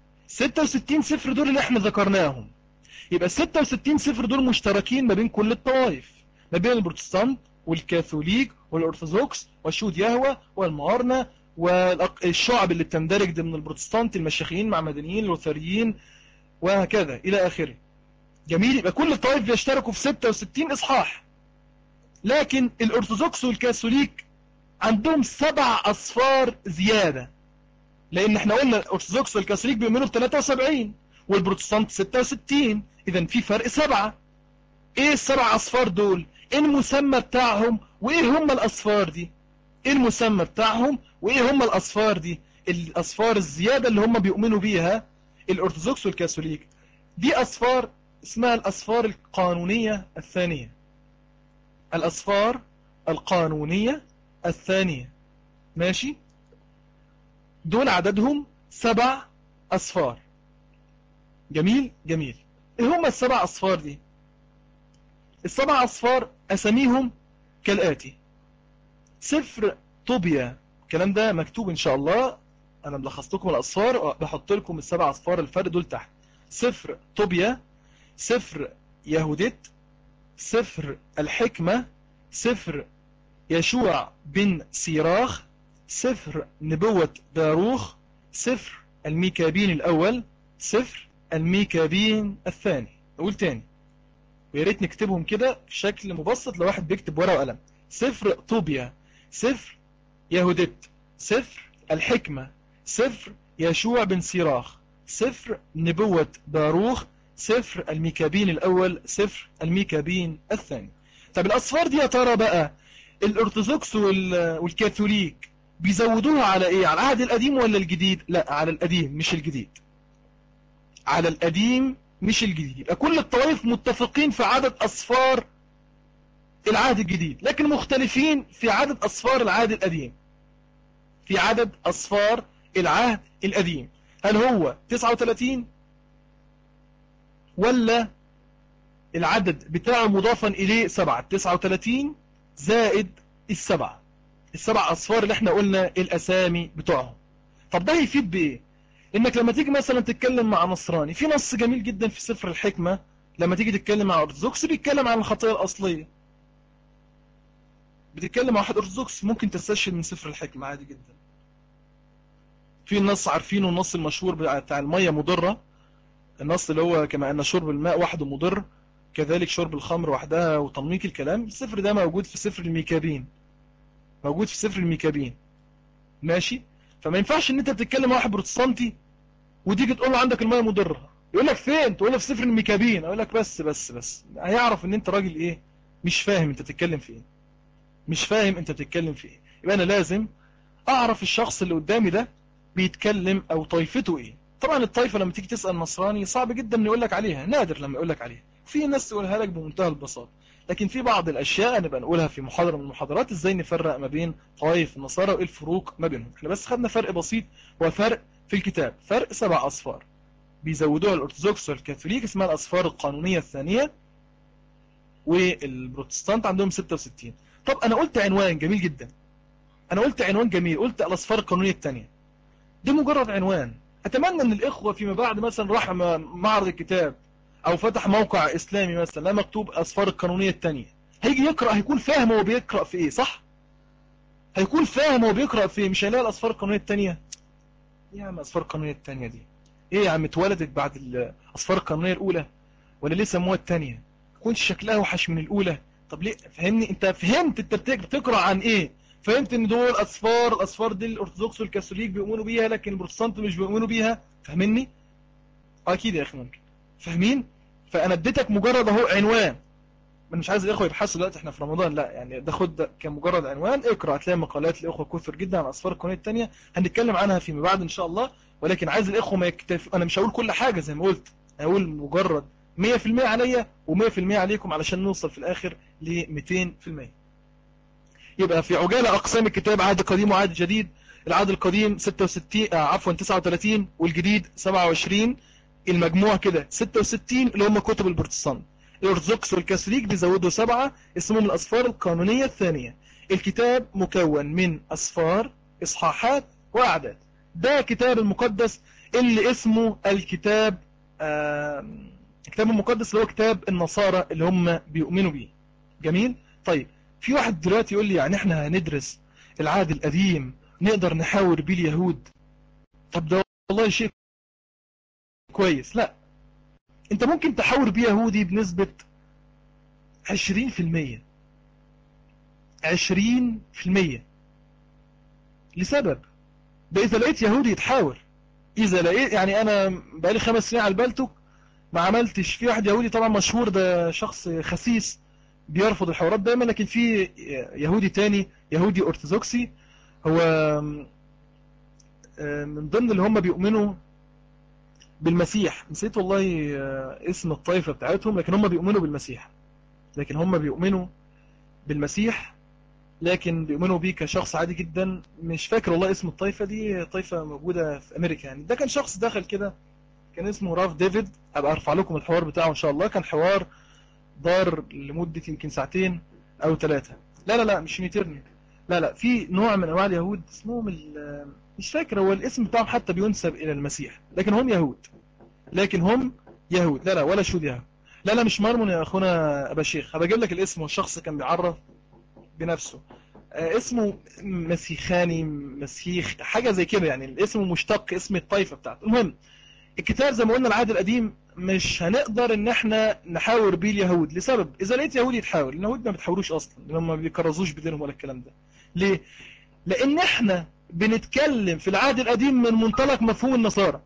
Speaker 1: 66 صفر دول اللي احنا ذكرناهم. يبقى 66 صفر دول مشتركين ما بين كل الطوائف، ما بين البروتستانت والكاثوليك والأرثوذكس والشهود يهوه والمعارنة والشعب اللي بتندرج ضمن البروتستانت، المشيخيين مع مدنيين لوثريين وهكذا إلى آخره. جميل. يبقى كل الطوائف بيشتركوا في 66 إصحاح. لكن الأرثوذكس والكاثوليك عندهم 7 أصفار زيادة، لان احنا قلنا الارثوذكس والكاثوليك بيؤمنوا ب 73 والبروتستانت 66. اذا في فرق 7. ايه السبع اصفار دول؟ ايه المسمى بتاعهم وايه هم الاصفار دي؟ ايه المسمى بتاعهم وايه هم الاصفار دي؟ الاصفار الزيادة اللي هم بيؤمنوا بيها الارثوذكس والكاثوليك دي اصفار اسمها الاصفار القانونية الثانية. الاصفار القانونية الثانية. ماشي. دول عددهم 7 أصفار. جميل جميل. ايه هم ال7 أصفار دي؟ ال7 أصفار أساميهم كالآتي: سفر طوبيا. الكلام ده مكتوب إن شاء الله، أنا ملخصت لكم الأصفار، بحط لكم ال7 أصفار الفرق دول تحت. سفر طوبيا، سفر يهوديت، سفر الحكمة، سفر يشوع بن سيراخ، سفر نبوة باروخ، سفر الميكابين الأول، سفر الميكابين الثاني. أقول تاني ويا ريت نكتبهم كده بشكل مبسط لو واحد بيكتب ورقة وقلم: سفر طوبيا، سفر يهوديت، سفر الحكمة، سفر يشوع بن سيراخ، سفر نبوة باروخ، سفر الميكابين الأول، سفر الميكابين الثاني. طب الأصفار دي يا ترى بقى الأرثوذكس والكاثوليك بيزودوها على إيه؟ على العهد القديم ولا الجديد؟ لا، على القديم مش الجديد. على القديم مش الجديد. يبقى كل الطوائف متفقين في عدد أصفار العهد الجديد، لكن مختلفين في عدد أصفار العهد القديم. في عدد أصفار العهد القديم، هل هو 39 ولا العدد بتاعه مضافا إليه 7؟ 39 زائد السبع أصفار اللي احنا قلنا الأسامي بتوعهم. طب ده هيفيد بإيه؟ إنك لما تيجي مثلا تتكلم مع نصراني، في نص جميل جدا في سفر الحكمة لما تيجي تتكلم مع أرثوذكس بيتكلم عن الخطيئة الأصلية. بتتكلم مع واحد أرثوذكس ممكن تستشهد من سفر الحكمة عادي جدا. في النص عارفينه، النص المشهور بتاع المية مضرة، النص اللي هو كما أن شرب الماء وحده مضر، كذلك شرب الخمر وحدها وتنميق الكلام. السفر ده موجود في سفر الميكابين، موجود في سفر الميكابين. ماشي. فما ينفعش ان انت بتتكلم واحد بروتستانتي وتيجي تقول له عندك الميه مضره، يقول لك فين؟ تقول له في سفر الميكابين. اقول لك بس هيعرف ان انت راجل ايه، مش فاهم انت بتتكلم في ايه، مش فاهم انت بتتكلم في ايه. يبقى انا لازم اعرف الشخص اللي قدامي ده بيتكلم او طائفته ايه. طبعا الطائفه لما تيجي تسال نصراني صعب جدا ان يقول لك عليها، نادر لما يقول لك عليها، في ناس تقولها لك بمنتهى البساطه. لكن في بعض الاشياء نبقى نقولها في محاضره من المحاضرات، ازاي نفرق ما بين طوائف النصارى وايه الفروق ما بينهم. احنا بس خدنا فرق بسيط، هو فرق في الكتاب، فرق 7 اصفار بيزودوها الارثوذكس والكاثوليك، اسمها الاصفار القانونيه الثانيه، والبروتستانت عندهم 66. طب انا قلت عنوان جميل جدا، انا قلت عنوان جميل، قلت الاصفار القانونيه الثانيه، دي مجرد عنوان. اتمنى ان الاخوه فيما بعد مثلا راح معرض الكتاب او فتح موقع اسلامي مثلا لا مكتوب اصفار القانونيه الثانيه، هيجي يقرا هيكون فاهم هو بيقرا في ايه، صح؟ هيكون فاهم هو بيقرا في ايه، مش هيلاقي الاصفار القانونيه الثانيه. يا عم الاصفار القانونيه الثانيه دي ايه يا عم؟ اتولدت بعد الاصفار القانونيه الاولى ولا ليه سموها الثانيه؟ يكونش شكلها وحش من الاولى؟ طب ليه؟ فهمني، انت فهمت انت بتقرا عن ايه؟ فهمت ان دول اصفار، الاصفار دي الارثوذكس والكاثوليك بيؤمنوا بيها لكن البروتستانت مش بيؤمنوا بيها، فاهمني؟ اكيد يا اخي ممكن فاهمين. فانا اديتك مجرد اهو عنوان، انا مش عايز الاخوه يبحثوا دلوقتي احنا في رمضان، لا يعني ده خد ده كمجرد عنوان، اقرا هتلاقي مقالات الاخوه كثر جدا عن اصفار القانونيه الثانيه، هنتكلم عنها فيما بعد ان شاء الله. ولكن عايز الاخوه ما يكتف، انا مش هقول كل حاجه زي ما قلت، هقول مجرد 100% عليا و100% عليكم علشان نوصل في الاخر ل 200%. يبقى في عجاله اقسام الكتاب: عهد قديم وعهد جديد. العهد القديم 66 عفوا 39 والجديد 27، المجموع كده 66 اللي هم كتب البروتستانت. الارثوذكس والكاثوليك بيزودوا 7 اسمهم الاصفار القانونيه الثانيه. الكتاب مكون من اصفار، اصحاحات، واعداد. ده كتاب المقدس اللي اسمه الكتاب الكتاب المقدس اللي هو كتاب النصارى اللي هم بيؤمنوا بيه. جميل. طيب في واحد دلوقتي يقول لي يعني احنا هندرس العهد القديم نقدر نحاور بيه اليهود؟ طب ده والله شيء كويس. لا، انت ممكن تحاور بيه يهودي بنسبة 20%، 20%، لسبب، ده اذا لقيت يهودي يتحاور. اذا لقيت يعني انا بقالي 5 سنين على البلتو ما عملتش في واحد يهودي طبعا مشهور، ده شخص خسيس بيرفض الحوارات دايما، لكن في يهودي تاني يهودي ارثوذكسي هو من ضمن اللي هم بيؤمنوا بالمسيح، نسيت والله اسم الطائفة بتاعتهم، لكن هم بيؤمنوا بالمسيح، لكن هم بيؤمنوا بالمسيح، لكن بيؤمنوا بيه كشخص عادي جدا. مش فاكر والله اسم الطائفة دي، طائفة موجودة في امريكا يعني. ده كان شخص دخل كده كان اسمه راف ديفيد، ابقى ارفع لكم الحوار بتاعه ان شاء الله، كان حوار دار لمدة يمكن 2 أو 3. لا مش ميترني، لا في نوع من انواع اليهود اسمهم مش فاكر هو الاسم بتاعهم حتى بينسب الى المسيح، لكن هم يهود، لكن هم يهود. لا ولا شو يهود، لا مش مرمون يا اخونا ابا شيخ، هبقى اجيب لك الاسم، والشخص كان بيعرف بنفسه اسمه مسيخاني، مسيخ حاجة زي كده يعني، الاسم مشتق اسم الطائفة بتاعته. المهم الكتاب زي ما قلنا العهد القديم مش هنقدر ان احنا نحاور بيه اليهود لسبب، اذا لقيت يهودي يتحاور، اليهود ما بتحاوروش اصلا لان هم ما بيكرزوش بدينهم ولا الكلام ده. ليه؟ لان احنا بنتكلم في العهد القديم من منطلق مفهوم النصارى،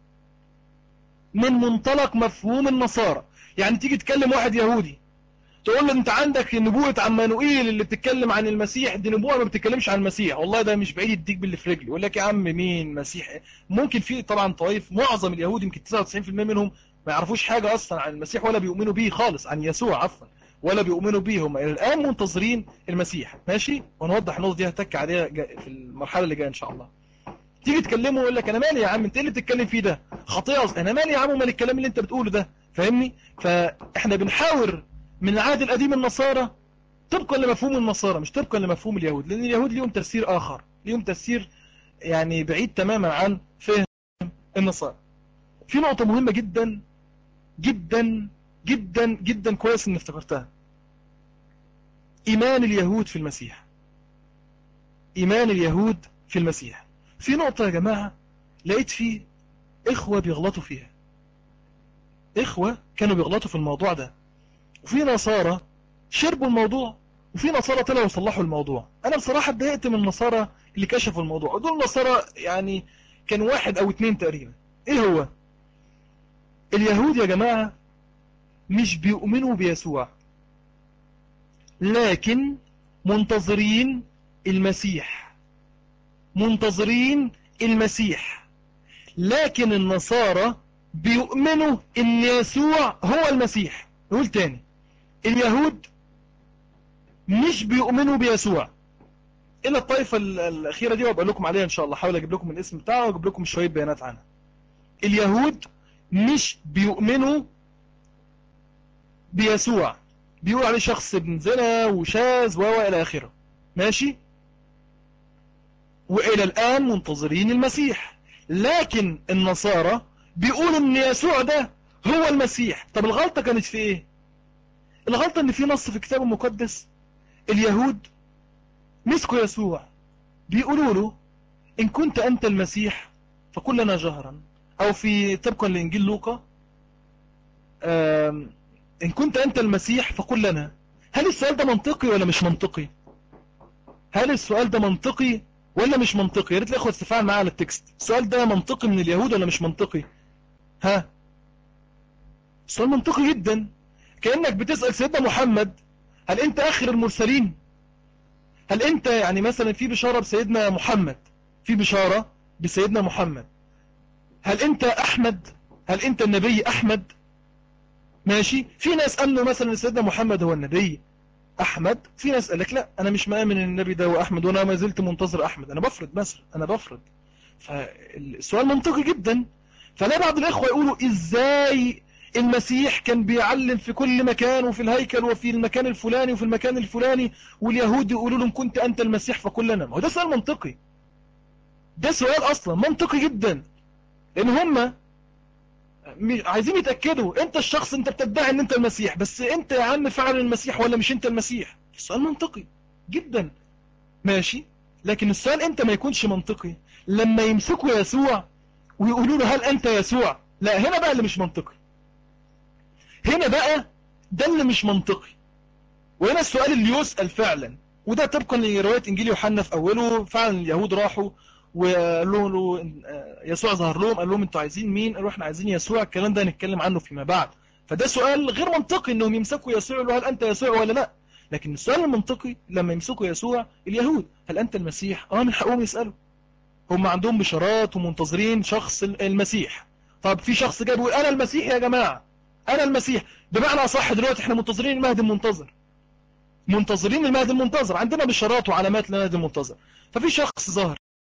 Speaker 1: من منطلق مفهوم النصارى. يعني تيجي تكلم واحد يهودي تقول له انت عندك نبوءة عمانوئيل اللي بتتكلم عن المسيح، دي نبوءة ما بتتكلمش عن المسيح، والله ده مش بعيد يديك باللي في رجلي، يقول لك يا عم مين مسيح؟ ممكن في طبعا طوائف، معظم اليهود يمكن 99% منهم ما يعرفوش حاجة اصلا عن المسيح ولا بيؤمنوا بيه خالص، عن يسوع عفوا، ولا بيؤمنوا بيه، هم الى الان منتظرين المسيح. ماشي، ونوضح النقطة دي هتك عليها في المرحلة اللي جايه ان شاء الله. تيجي تكلمه يقول لك انا مالي يا عم، انت ايه اللي بتتكلم فيه ده خطيئة اصلا، انا مالي يا عم مال الكلام اللي انت بتقوله ده، فاهمني؟ فاحنا بنحاور من العهد القديم النصارى طبقا لمفهوم النصارى مش طبقا لمفهوم اليهود، لان اليهود ليهم تفسير اخر، ليهم تفسير يعني بعيد تماما عن فهم النصارى. في نقطة مهمة جدا جدا جدا جدا، كويس ان افتكرتها: ايمان اليهود في المسيح، ايمان اليهود في المسيح. في نقطة يا جماعة لقيت فيه اخوة بيغلطوا فيها، اخوة كانوا بيغلطوا في الموضوع ده. وفي نصارى شربوا الموضوع، وفي نصارى طلعوا وصلحوا الموضوع. انا بصراحة اتضايقت من النصارى اللي كشفوا الموضوع، ودول نصارى يعني كان واحد او اتنين تقريبا. ايه هو؟ اليهود يا جماعة مش بيؤمنوا بيسوع، لكن منتظرين المسيح، منتظرين المسيح. لكن النصارى بيؤمنوا ان يسوع هو المسيح. نقول تاني، اليهود مش بيؤمنوا بيسوع الا الطائفة الاخيرة دي، وابقى لكم عليها ان شاء الله، حاول اجيب لكم الاسم بتاعه واجيب لكم شوية بيانات عنها. اليهود مش بيؤمنوا بيسوع، بيقول عليه شخص ابن زنا وشاذ الى اخره. ماشي، والى الان منتظرين المسيح. لكن النصارى بيقولوا ان يسوع ده هو المسيح. طب الغلطة كانت في ايه؟ الغلطة ان في نص في الكتاب المقدس اليهود مسكوا يسوع بيقولوا له ان كنت انت المسيح فقل لنا جهرا، او في طبقا لانجيل لوقا ان كنت انت المسيح فقل لنا. هل السؤال ده منطقي ولا مش منطقي؟ هل السؤال ده منطقي ولا مش منطقي؟ يا ريت الاخوه تتفاعل معايا على التكست. السؤال ده منطقي من اليهود ولا مش منطقي؟ ها، سؤال منطقي جدا. كأنك بتسأل سيدنا محمد هل انت اخر المرسلين؟ هل انت يعني مثلا في بشارة بسيدنا محمد، في بشارة بسيدنا محمد، هل انت احمد؟ هل انت النبي احمد؟ ماشي، في ناس قالوا مثلا سيدنا محمد هو النبي احمد، في ناس قال لك لا انا مش مآمن ان النبي ده هو احمد، وانا ما زلت منتظر احمد. انا بفرض مثلا، انا بفرض. فالسؤال منطقي جدا. فلا بعض الاخوة يقولوا ازاي المسيح كان بيعلم في كل مكان، وفي الهيكل وفي المكان الفلاني وفي المكان الفلاني، واليهود يقولوا له ان كنت انت المسيح فقل لنا. ما هو ده سؤال منطقي، ده سؤال اصلا منطقي جدا. لان هم عايزين يتأكدوا انت الشخص، انت بتدعي ان انت المسيح، بس انت يا عم فعلا المسيح ولا مش انت المسيح؟ السؤال منطقي جدا. ماشي، لكن السؤال انت ما يكونش منطقي لما يمسكوا يسوع ويقولوا له هل انت يسوع. لا، هنا بقى اللي مش منطقي، هنا بقى ده اللي مش منطقي. وهنا السؤال اللي يسأل فعلا، وده طبقا لرواية انجيل يوحنا في اوله. فعلا اليهود راحوا وقالوا له يسوع ظهر لهم، قال لهم انتوا عايزين مين؟ قالوا احنا عايزين يسوع. الكلام ده هنتكلم عنه فيما بعد. فده سؤال غير منطقي انهم يمسكوا يسوع يقولوا هل انت يسوع ولا لا. لكن السؤال المنطقي لما يمسكوا يسوع اليهود هل انت المسيح، من حقهم يسألوا. هم عندهم بشارات ومنتظرين شخص المسيح. طب في شخص جاي بيقول انا المسيح يا جماعة، انا المسيح. بمعنى اصح دلوقتي احنا منتظرين المهدي المنتظر، منتظرين المهدي المنتظر، عندنا بشارات وعلامات للمهدي المنتظر. ففي شخص ظهر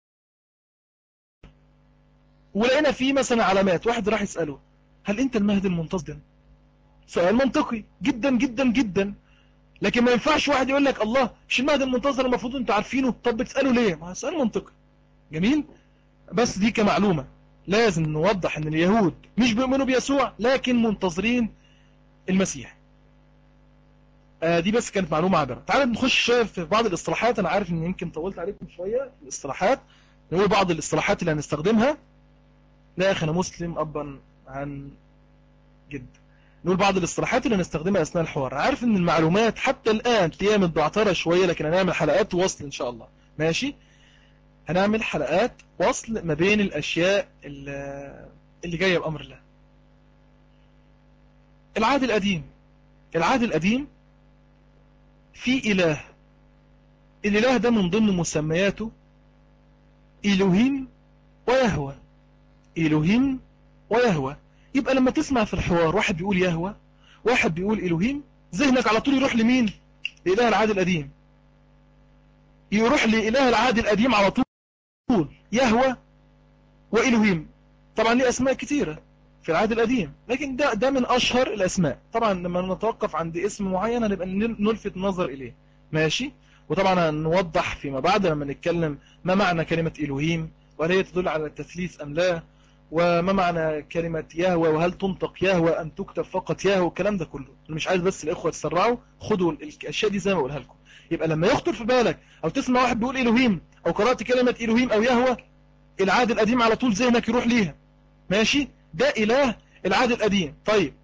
Speaker 1: ولقينا فيه مثلا علامات، واحد راح يسأله هل انت المهدي المنتظر؟ سؤال منطقي جدا جدا جدا. لكن ما ينفعش واحد يقول لك الله مش المهدي المنتظر المفروض انتوا عارفينه، طب بتسأله ليه؟ ما سؤال منطقي. جميل. بس دي كمعلومة لازم نوضح ان اليهود مش بيؤمنوا بيسوع لكن منتظرين المسيح. دي بس كانت معلومة عابرة. تعالوا نخش شوية في بعض الاصطلاحات. انا عارف ان يمكن طولت عليكم شوية في الاصطلاحات. نقول بعض الاصطلاحات اللي هنستخدمها. لا يا اخي انا مسلم ابا عن جد. نقول بعض الاصطلاحات اللي هنستخدمها اثناء الحوار. عارف ان المعلومات حتى الان تلاقيها متبعترة شوية، لكن هنعمل حلقات وصل ان شاء الله. ماشي، هنعمل حلقات وصل ما بين الاشياء اللي جاية بامر الله. العهد القديم، العهد القديم في اله، الاله ده من ضمن مسمياته إلهيم ويهوى، إلهيم ويهوى. يبقى لما تسمع في الحوار واحد بيقول يهوى واحد بيقول إلهيم، ذهنك على طول يروح لمين؟ لإله العهد القديم. يروح لإله العهد القديم على طول، يهوى وإلهيم. طبعا ليه أسماء كتيرة في العهد القديم، لكن ده من أشهر الأسماء. طبعا لما نتوقف عند اسم معين هنبقى نلفت نظر إليه. ماشي. وطبعا هنوضح فيما بعد لما نتكلم ما معنى كلمة إلهيم، وهل هي تدل على التثليث أم لا، وما معنى كلمة يهوى، وهل تنطق يهوى أم تكتب فقط يهوى، والكلام ده كله. أنا مش عايز بس الإخوة تسرعوا، خدوا الأشياء دي زي ما أقولها لكم. يبقى لما يخطر في بالك أو تسمع واحد بيقول إلهيم أو قرأت كلمة إلهيم أو يهوى، العهد القديم على طول ذهنك يروح ليها. ماشي، ده إله العهد القديم. طيب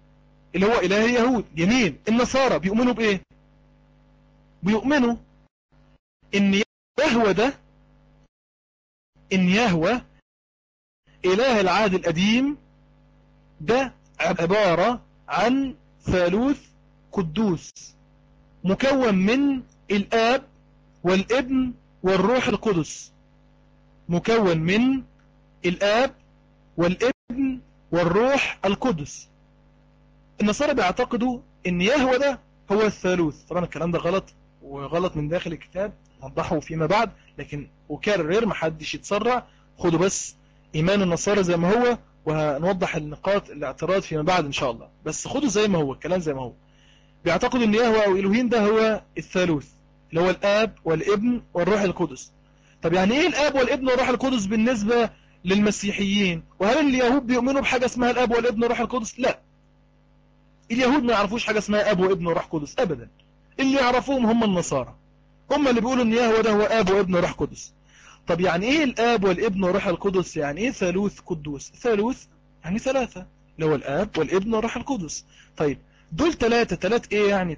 Speaker 1: اللي هو إله اليهود. جميل. النصارى بيؤمنوا بإيه؟ بيؤمنوا إن يهوه ده، إن يهوه إله العهد القديم ده عبارة عن ثالوث قدوس مكون من الآب والابن والروح القدس، مكون من الآب والابن والروح القدس. النصارى بيعتقدوا ان يهوه ده هو الثالوث. طبعا الكلام ده غلط، وغلط من داخل الكتاب، نوضحه فيما بعد، لكن وكرر محدش يتسرع، خدوا بس ايمان النصارى زي ما هو، وهنوضح النقاط الاعتراض فيما بعد ان شاء الله. بس خدوا زي ما هو الكلام زي ما هو. بيعتقدوا ان يهوه او الوهين ده هو الثالوث، اللي هو الاب والابن والروح القدس. طب يعني ايه الاب والابن والروح القدس بالنسبة للمسيحيين؟ وهل اليهود بيؤمنوا بحاجة اسمها الاب والابن والروح القدس؟ لا، اليهود ما يعرفوش حاجة اسمها اب وابن وروح قدس ابدا. اللي يعرفوهم هم النصارى، هم اللي بيقولوا ان يهوه ده هو اب وابن وروح قدس. طب يعني ايه الاب والابن وروح القدس؟ يعني ايه ثالوث قدوس؟ ثالوث يعني ثلاثة، اللي هو الاب والابن والروح القدس. طيب دول ثلاثة ايه يعني؟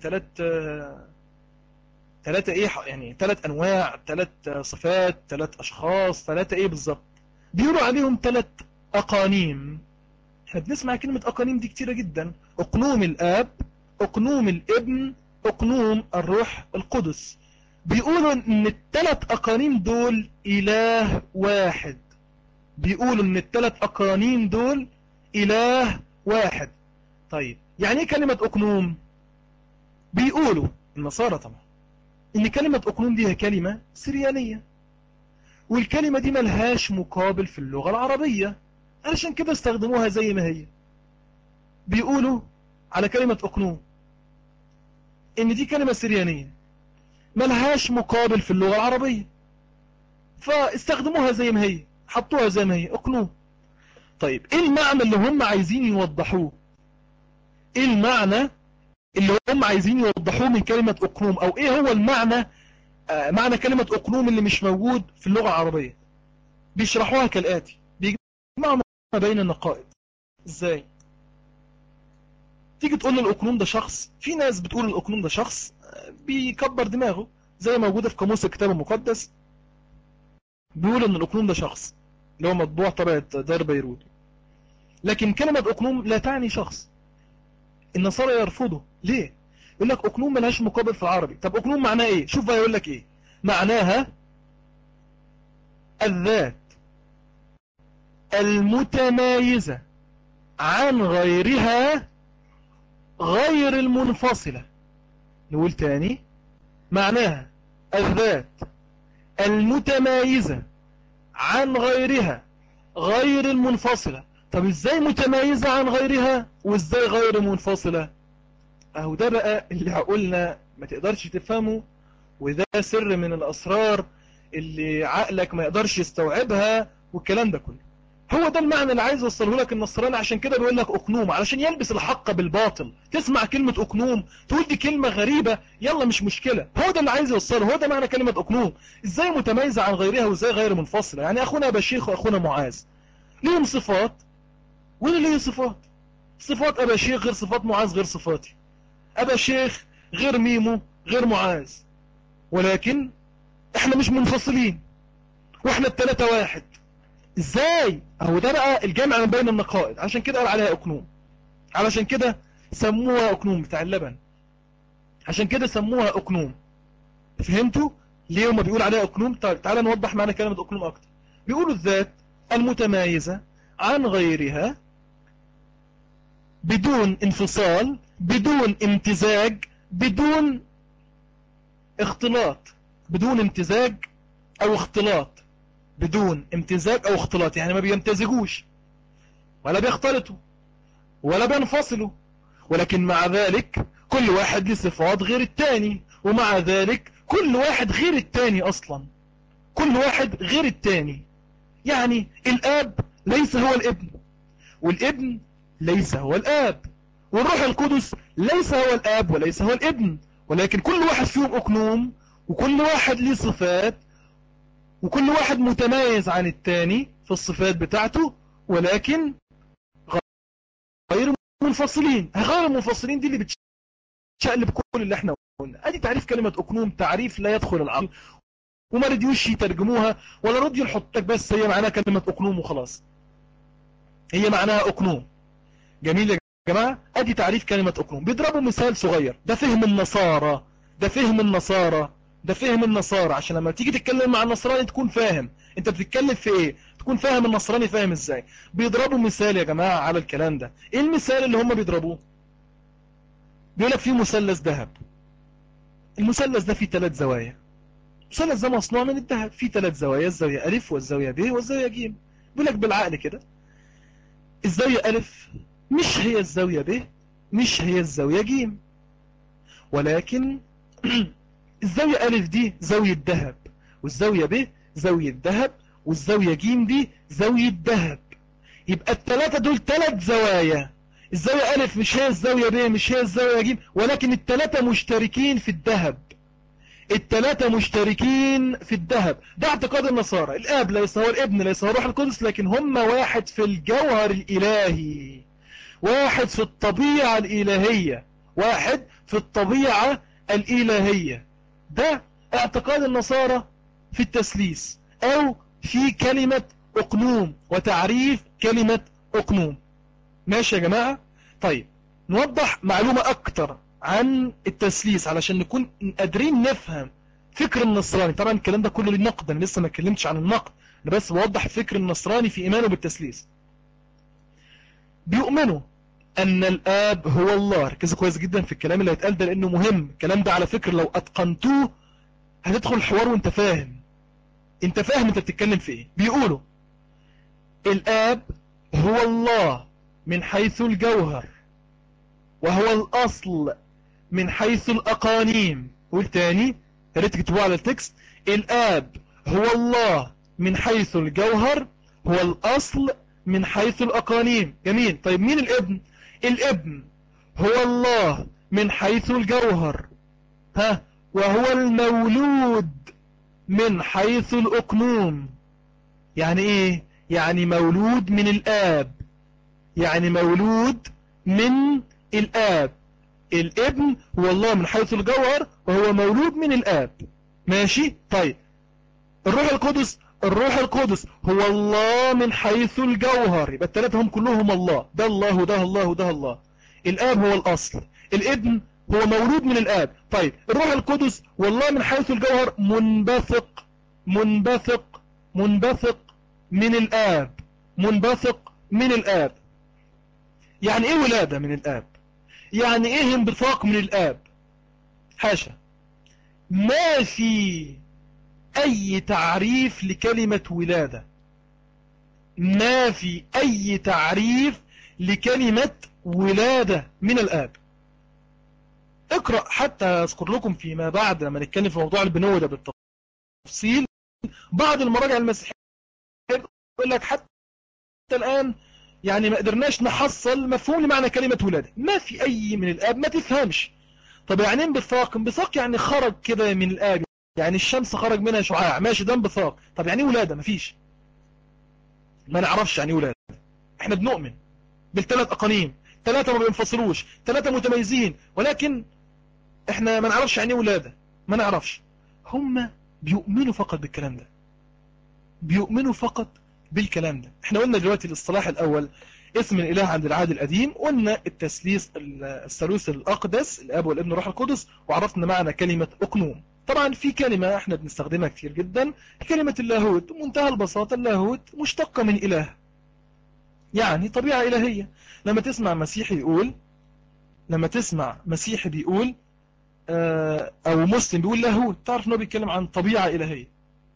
Speaker 1: ثلاثة ايه يعني؟ ثلاث انواع، ثلاث صفات، ثلاث اشخاص، ثلاثة ايه بالظبط؟ بيقولوا عليهم ثلاث اقانيم. احنا بنسمع كلمة اقانيم دي كتيرة جدا: اقنوم الاب، اقنوم الابن، اقنوم الروح القدس. بيقولوا ان الثلاث اقانيم دول اله واحد. بيقولوا ان الثلاث اقانيم دول اله واحد. طيب يعني ايه كلمة اقنوم؟ بيقولوا النصارى طبعا ان كلمة اقنوم دي هي كلمة سريانية، والكلمة دي ملهاش مقابل في اللغة العربية، علشان كده استخدموها زي ما هي. بيقولوا على كلمة اقنوم ان دي كلمة سريانية ملهاش مقابل في اللغة العربية، فاستخدموها زي ما هي، حطوها زي ما هي اقنوم. طيب ايه المعنى اللي هم عايزين يوضحوه؟ ايه المعنى اللي هم عايزين يوضحوه من كلمة اقنوم؟ او ايه هو المعنى، معنى كلمة اقنوم اللي مش موجود في اللغة العربية؟ بيشرحوها كالآتي، بيجمعوا ما بين النقائض. ازاي؟ تيجي تقول الاقنوم ده شخص، في ناس بتقول الاقنوم ده شخص بيكبر دماغه، زي موجودة في قاموس الكتاب المقدس، بيقول ان الاقنوم ده شخص اللي هو مطبوع طبعة دار بيروت. لكن كلمة اقنوم لا تعني شخص. النصارى يرفضوا. ليه؟ يقول لك اقنوم ملهاش مقابل في العربي. طب اقنوم معناه ايه؟ شوف بقى يقول لك ايه معناها: الذات المتمايزة عن غيرها غير المنفصلة. نقول تاني: معناها الذات المتمايزة عن غيرها غير المنفصلة. طب ازاي متمايزة عن غيرها وازاي غير منفصلة؟ اهو ده بقى اللي عقولنا ما تقدرش تفهمه، وده سر من الاسرار اللي عقلك ما يقدرش يستوعبها، والكلام ده كله. هو ده المعنى اللي عايز يوصله لك النصراني، عشان كده بيقول لك اقنوم، علشان يلبس الحق بالباطل. تسمع كلمة اقنوم تقول دي كلمة غريبة، يلا مش مشكلة. هو ده اللي عايز يوصله، هو ده معنى كلمة اقنوم. ازاي متميزة عن غيرها وازاي غير منفصلة؟ يعني اخونا ابا شيخ واخونا معاذ ليهم صفات وانا ليه صفات. صفات ابا شيخ غير صفات معاذ غير صفاتي، ابا شيخ غير ميمو غير معاذ، ولكن احنا مش منفصلين، واحنا التلاتة واحد. ازاي؟ اهو ده بقى الجمع من بين النقائض، عشان كده قال عليها اقنوم، علشان كده سموها اقنوم بتاع اللبن، عشان كده سموها اقنوم. فهمتوا ليه هما بيقول عليها اقنوم؟ طيب تعالى نوضح معنى كلمة اقنوم اكتر. بيقولوا الذات المتمايزة عن غيرها بدون انفصال، بدون امتزاج، بدون اختلاط. بدون امتزاج او اختلاط، بدون امتزاج او اختلاط، يعني ما بيمتزجوش ولا بيختلطوا ولا بينفصلوا، ولكن مع ذلك كل واحد له صفات غير التاني، ومع ذلك كل واحد غير التاني اصلا، كل واحد غير التاني. يعني الاب ليس هو الابن، والابن ليس هو الاب، والروح القدس ليس هو الاب وليس هو الابن، ولكن كل واحد فيهم اقنوم، وكل واحد له صفات، وكل واحد متميز عن التاني في الصفات بتاعته، ولكن غير منفصلين. غير المنفصلين دي اللي بتشقلب كل اللي احنا قلنا. ادي تعريف كلمة اقنوم، تعريف لا يدخل العقل، وما رضيوش يترجموها ولا رضيوا يحط لك بس هي معناها كلمة اقنوم وخلاص، هي معناها اقنوم. جميل يا جماعة. ادي تعريف كلمة اقنوم. بيضربوا مثال صغير، ده فهم النصارى، ده فهم النصارى، ده فهم النصارى، عشان لما تيجي تتكلم مع النصراني تكون فاهم انت بتتكلم في ايه، تكون فاهم النصراني فاهم ازاي. بيضربوا مثال يا جماعة على الكلام ده. ايه المثال اللي هم بيضربوه؟ بيقول لك فيه مثلث ذهب، المثلث ده فيه 3 زوايا، المثلث ده مصنوع من الذهب، فيه 3 زوايا، الزاوية ألف والزاوية ب والزاوية ج. بيقول لك بالعقل كده الزاوية ألف مش هي الزاوية ب، مش هي الزاوية ج، ولكن الزاوية ألف دي زاوية ذهب، والزاوية ب زاوية ذهب، والزاوية ج دي زاوية ذهب. يبقى ال3 دول 3 زوايا. الزاوية ألف مش هي الزاوية ب، مش هي الزاوية ج، ولكن ال3 مشتركين في الذهب. ال3 مشتركين في الذهب. ده اعتقاد النصارى. الآب ليس هو الابن ليس هو الروح القدس، لكن هم واحد في الجوهر الإلهي، واحد في الطبيعة الإلهية، واحد في الطبيعة الإلهية. ده اعتقاد النصارى في التثليث أو في كلمة أقنوم وتعريف كلمة أقنوم. ماشي يا جماعة؟ طيب نوضح معلومة أكتر عن التثليث علشان نكون قادرين نفهم فكر النصراني. طبعا الكلام ده كله للنقد، أنا لسه ما اتكلمتش عن النقد، أنا بس بوضح فكر النصراني في إيمانه بالتثليث. بيؤمنوا أن الآب هو الله. ركزوا كويس جدا في الكلام اللي هيتقال ده لأنه مهم. الكلام ده على فكرة لو أتقنتوه هتدخل الحوار وانت فاهم، انت فاهم انت بتتكلم في ايه. بيقولوا الآب هو الله من حيث الجوهر، وهو الأصل من حيث الأقانيم. قول تاني، ريت تكتبوه على التكست. الآب هو الله من حيث الجوهر، هو الأصل من حيث الأقانيم. جميل. طيب مين الابن؟ الابن هو الله من حيث الجوهر، وهو المولود من حيث الأقنوم. يعني ايه؟ يعني مولود من الآب، يعني مولود من الآب. الابن هو الله من حيث الجوهر وهو مولود من الآب. ماشي. طيب الروح القدس، الروح القدس هو الله من حيث الجوهر. يبقى الثلاثة هم كلهم الله، ده الله وده الله وده الله. الآب هو الأصل، الابن هو مولود من الآب. طيب الروح القدس والله من حيث الجوهر منبثق، منبثق، منبثق من الآب، منبثق من الآب. يعني ايه ولادة من الآب؟ يعني ايه انبثاق من الآب؟ حاشا، ما في اي تعريف لكلمة ولادة، ما في اي تعريف لكلمة ولادة من الآب. اقرأ حتى اذكر لكم فيما بعد لما نتكلم في موضوع البنوة ده بالتفصيل بعض المراجع المسيحية يقول لك حتى الآن يعني ما قدرناش نحصل مفهوم لمعنى كلمة ولادة. ما في أي من الآب، ما تفهمش. طب يعني انبثاق؟ انبثاق يعني خرج كده من الآب، يعني الشمس خرج منها شعاع، ماشي ده انبثاق. طب يعني ولادة؟ مفيش، ما نعرفش يعني ولادة. احنا بنؤمن بالثلاث أقانيم، 3 ما بينفصلوش، 3 متميزين، ولكن احنا ما نعرفش يعني ولادة، ما نعرفش. هم بيؤمنوا فقط بالكلام ده، بيؤمنوا فقط بالكلام ده. احنا قلنا دلوقتي الاصطلاح الاول اسم الاله عند العهد القديم، قلنا التثليث الثالوث الاقدس الاب والابن والروح القدس، وعرفنا معنى كلمة اقنوم. طبعا في كلمة احنا بنستخدمها كتير جدا، كلمة اللاهوت. منتهى البساطة اللاهوت مشتقة من اله، يعني طبيعة الهية. لما تسمع مسيحي يقول، لما تسمع مسيحي بيقول او مسلم بيقول لاهوت، تعرف انه بيتكلم عن طبيعة الهية.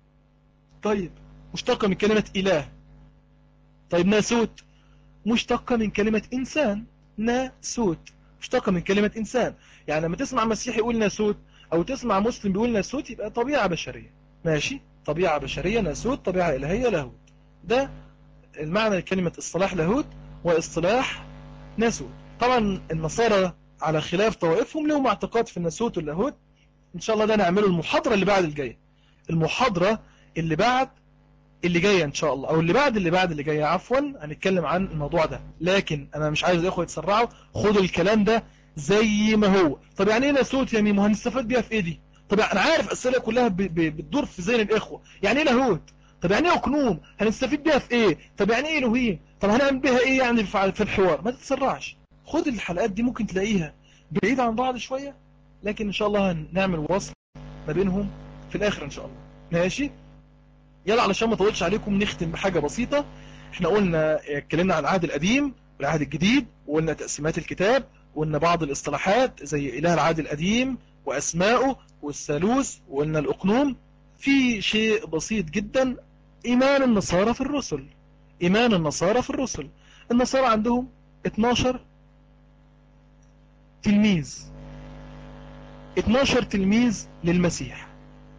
Speaker 1: طيب مشتقة من كلمة اله. طيب ناسوت مشتقة من كلمة إنسان، ناسوت مشتقة من كلمة إنسان. يعني لما تسمع مسيحي يقول ناسوت أو تسمع مسلم بيقول ناسوت يبقى طبيعة بشرية. ماشي، طبيعة بشرية ناسوت، طبيعة إلهية لاهوت. ده المعنى لكلمة اصطلاح لاهوت واصطلاح ناسوت. طبعا النصارى على خلاف طوائفهم لهم اعتقاد في الناسوت واللاهوت. إن شاء الله ده نعمله المحاضرة اللي بعد الجاية، المحاضرة اللي بعد اللي جاية ان شاء الله، او اللي جاية عفوا، هنتكلم عن الموضوع ده. لكن انا مش عايز الاخوة يتسرعوا، خدوا الكلام ده زي ما هو. طب يعني ايه لاهوت يا ميمو؟ هنستفاد بيها في ايه دي؟ طب انا عارف اسئله كلها بتدور في ذهن الاخوة. يعني ايه لاهوت؟ طب يعني ايه اقنوم؟ هنستفيد بيها في ايه؟ طب يعني ايه الوهيم؟ طب هنعمل بيها ايه يعني في الحوار؟ ما تتسرعش، خد الحلقات دي، ممكن تلاقيها بعيد عن بعض شوية، لكن ان شاء الله هنعمل وصل ما بينهم في الاخر ان شاء الله. ماشي، يلا علشان ما اطولش عليكم نختم بحاجة بسيطة. احنا اتكلمنا عن العهد القديم والعهد الجديد، وقلنا تقسيمات الكتاب، وقلنا بعض الاصطلاحات زي اله العهد القديم واسماؤه والثالوث، وقلنا الاقنوم. في شيء بسيط جدا، ايمان النصارى في الرسل. ايمان النصارى في الرسل، النصارى عندهم 12 تلميذ، 12 تلميذ للمسيح،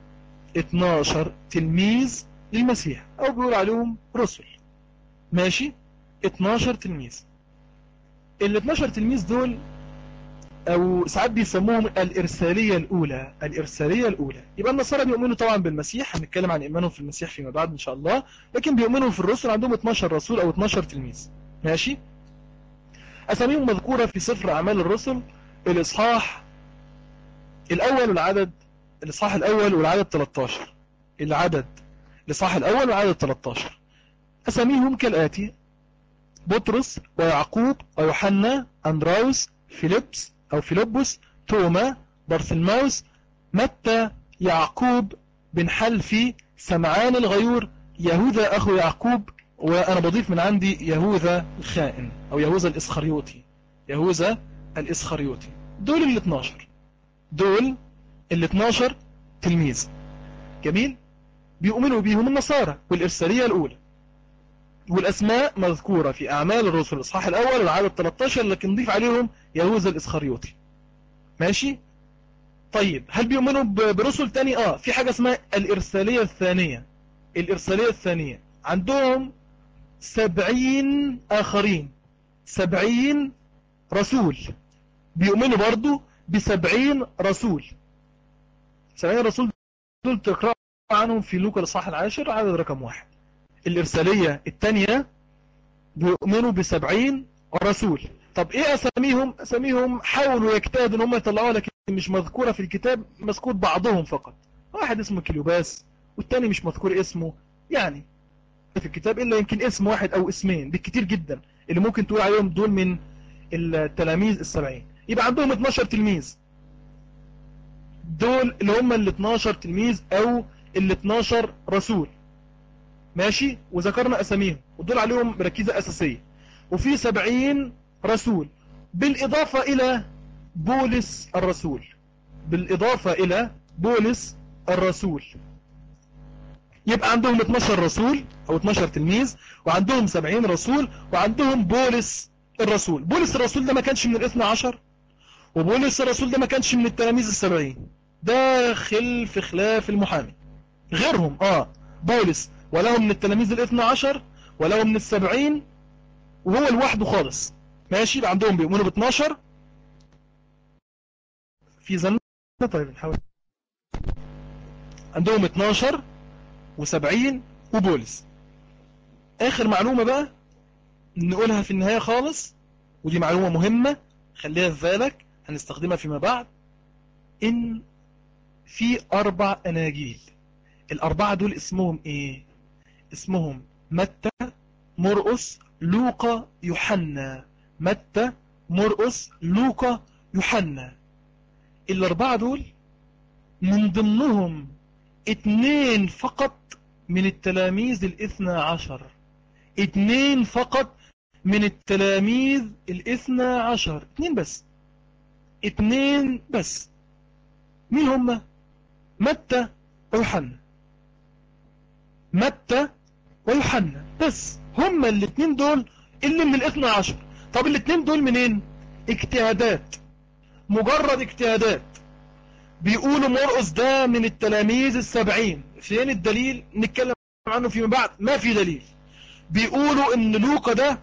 Speaker 1: 12 تلميذ للمسيح، او بيقول عليهم رسل. ماشي، 12 تلميذ. ال 12 تلميذ دول، او ساعات بيسموهم الارسالية الاولى. الارسالية الاولى، يبقى النصارى بيؤمنوا طبعا بالمسيح، هنتكلم عن ايمانهم في المسيح فيما بعد ان شاء الله، لكن بيؤمنوا في الرسل، عندهم 12 رسول او 12 تلميذ. ماشي، اساميهم مذكورة في سفر اعمال الرسل، الاصحاح الاول والعدد، الاصحاح الاول والعدد 13. الاصحاح الاول والعدد 13. اساميهم كالاتي: بطرس ويعقوب ويوحنا، أندراوس، فيليبس أو فيلبس، توما، بارثلماوس، متى، يعقوب بن حلفي، سمعان الغيور، يهوذا أخو يعقوب، وأنا بضيف من عندي يهوذا الخائن أو يهوذا الإسخريوطي. يهوذا الإسخريوطي. دول ال 12، دول ال 12 تلميذ. جميل، بيؤمنوا بيهم النصارى والإرسالية الأولى، والأسماء مذكورة في أعمال الرسل الإصحاح الأول والعدد 13، لكن نضيف عليهم يهوذا الإسخريوطي. ماشي، طيب هل بيؤمنوا برسل تاني؟ في حاجة اسمها الإرسالية الثانية. الإرسالية الثانية عندهم 70 آخرين، 70 رسول، بيؤمنوا برضو ب70 رسول. 70 رسول دول تقرأ عنهم في لوكا الإصحاح العاشر عدد رقم 1. الإرسالية الثانية بيؤمنوا ب70 رسول. طب ايه اساميهم؟ اساميهم حاولوا يجتهدوا ان هم يطلعوها، لكن مش مذكورة في الكتاب، مذكور بعضهم فقط. واحد اسمه كيلوباس، والتاني مش مذكور اسمه، يعني في الكتاب الا يمكن اسم واحد او اسمين بالكتير جدا اللي ممكن تقول عليهم دول من التلاميذ ال70. يبقى عندهم 12 تلميذ، دول اللي هم ال 12 تلميذ او ال 12 رسول. ماشي، وذكرنا اساميهم ودول عليهم ركيزة اساسية. وفي 70 رسول بالإضافة إلى بولس الرسول، بالإضافة إلى بولس الرسول. يبقى عندهم 12 رسول أو 12 تلميذ، وعندهم 70 رسول، وعندهم بولس الرسول. بولس الرسول ده ما كانش من الاثنى عشر، وبولس الرسول ده ما كانش من التلاميذ ال70، داخل في خلاف المحامي. غيرهم بولس وله من التلاميذ الاثنى عشر، وله من ال70، وهو لوحده خالص. ماشي، يبقى عندهم بيؤمنوا ب 12 في زمن. طيب نحاول، عندهم 12 و70 وبولس. اخر معلومة بقى نقولها في النهاية خالص، ودي معلومة مهمة خليها في بالك، هنستخدمها فيما بعد. ان في 4 اناجيل، الاربعة دول اسمهم ايه؟ اسمهم متى، مرقس، لوقا، يوحنا. متى، مرقس، لوقا، يوحنا. الاربعة دول من ضمنهم 2 فقط من التلاميذ الاثنى عشر، 2 فقط من التلاميذ الاثنى عشر، 2 بس، 2 بس. مين هم؟ متى ويوحنا. متى ويوحنا بس، هم الاثنين دول اللي من الاثنى عشر. طب الاثنين دول منين؟ اجتهادات، مجرد اجتهادات. بيقولوا مرقس ده من التلاميذ ال70، فين الدليل؟ نتكلم عنه فيما بعد، ما في دليل. بيقولوا ان لوقا ده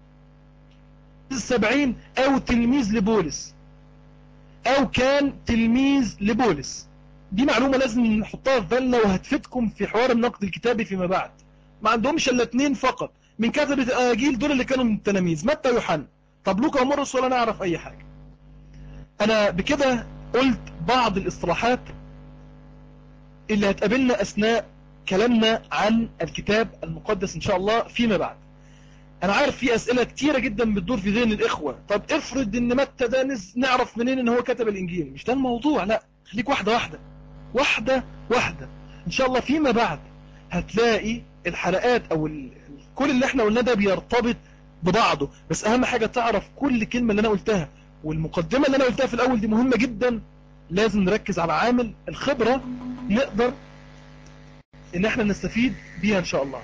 Speaker 1: ال70 او تلميذ لبولس، او كان تلميذ لبولس. دي معلومة لازم نحطها في بالنا وهتفيدكم في حوار النقد الكتابي فيما بعد. ما عندهمش الا 2 فقط من كتبة الاناجيل، دول اللي كانوا من التلاميذ، متى ويوحنا. طب لوقا ومرقس ولا نعرف اي حاجة. انا بكده قلت بعض الاصطلاحات اللي هتقابلنا اثناء كلامنا عن الكتاب المقدس ان شاء الله فيما بعد. انا عارف في اسئلة كتيرة جدا بتدور في ذهن الاخوة، طب افرض ان متى ده نعرف منين ان هو كتب الانجيل؟ مش ده الموضوع، لا، خليك واحدة واحدة واحدة واحدة. ان شاء الله فيما بعد هتلاقي الحلقات او كل اللي احنا قلناه ده بيرتبط ببعضه، بس اهم حاجة تعرف كل كلمة اللي انا قلتها، والمقدمة اللي انا قلتها في الاول دي مهمة جدا. لازم نركز على عامل الخبرة، نقدر ان احنا نستفيد بيها ان شاء الله.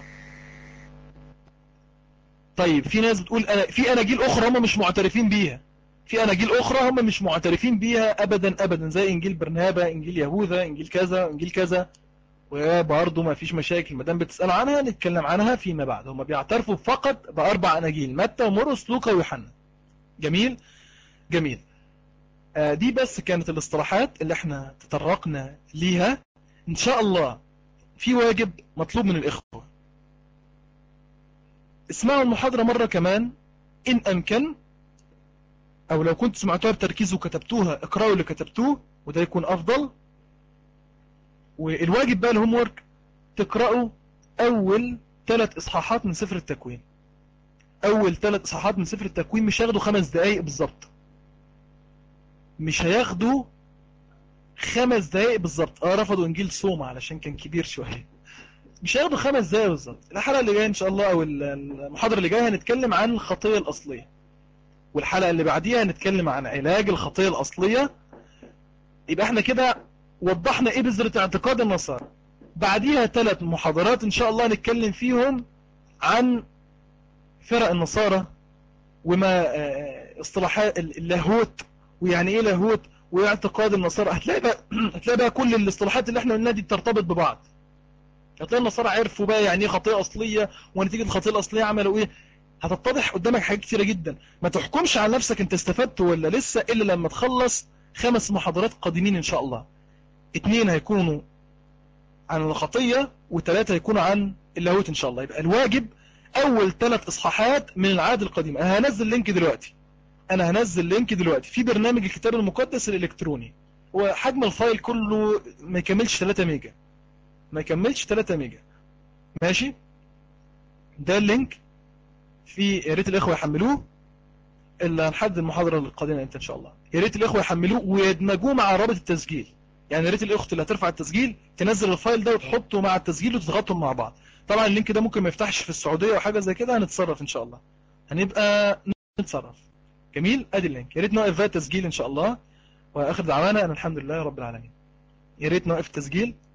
Speaker 1: طيب في ناس بتقول في اناجيل اخرى هم مش معترفين بيها، في اناجيل اخرى هم مش معترفين بيها ابدا ابدا، زي انجيل برنابا، انجيل يهوذا، انجيل كذا، انجيل كذا. وبرضه ما فيش مشاكل، ما دام بتسالوا عنها نتكلم عنها فيما بعد. هم بيعترفوا فقط باربع اناجيل: متى ومرقس لوقا ويوحنا. جميل جميل. دي بس كانت الاصطلاحات اللي احنا تطرقنا ليها. ان شاء الله في واجب مطلوب من الاخوه، اسمعوا المحاضرة مرة كمان إن أمكن، أو لو كنت سمعتوها بتركيز وكتبتوها اقرأوا اللي كتبتوه وده يكون أفضل. والواجب بقى الهوم ورك تقرأوا أول 3 إصحاحات من سفر التكوين. أول 3 إصحاحات من سفر التكوين مش هياخدوا 5 دقايق بالظبط، مش هياخدوا 5 دقايق بالظبط. رفضوا إنجيل صوم علشان كان كبير شوية. مش هياخدوا 5 دقايق بالظبط. الحلقة اللي جاية إن شاء الله أو المحاضرة اللي جاية هنتكلم عن الخطية الأصلية، والحلقة اللي بعديها هنتكلم عن علاج الخطية الأصلية. يبقى احنا كده وضحنا ايه بذرة اعتقاد النصارى. بعديها 3 محاضرات ان شاء الله نتكلم فيهم عن فرق النصارى، وما اصطلاحات اللاهوت، ويعني ايه لاهوت، واعتقاد النصارى. هتلاقي بقى كل الاصطلاحات اللي احنا قلناها دي بترتبط ببعض. هتلاقي النصارى عرفوا بقى يعني ايه خطيئة اصلية، ونتيجة الخطيئة الاصلية عملوا ايه. هتتضح قدامك حاجات كتيرة جدا. ما تحكمش على نفسك انت استفدت ولا لسه الا لما تخلص 5 محاضرات قادمين ان شاء الله. 2 هيكونوا عن الخطية، و3 هيكونوا عن اللاهوت ان شاء الله. يبقى الواجب اول 3 اصحاحات من العهد القديم. انا هنزل لينك دلوقتي، في برنامج الكتاب المقدس الالكتروني، وحجم الفايل كله ما يكملش 3 ميجا، ماشي. ده اللينك، يا ريت الاخوه يحملوه. الا هنحدد المحاضره القادمه امتى ان شاء الله. يا ريت الاخوه يحملوه ويدمجوه مع رابط التسجيل. يعني يا ريت الاخت اللي هترفع التسجيل تنزل الفايل ده وتحطه مع التسجيل وتضغطهم مع بعض. طبعا اللينك ده ممكن ما يفتحش في السعوديه او حاجه زي كده، هنتصرف ان شاء الله، هنبقى نتصرف. جميل. ادي اللينك، يا ريت نوقف بقى التسجيل ان شاء الله. واخر دعوانا ان الحمد لله رب العالمين. يا ريت نوقف التسجيل.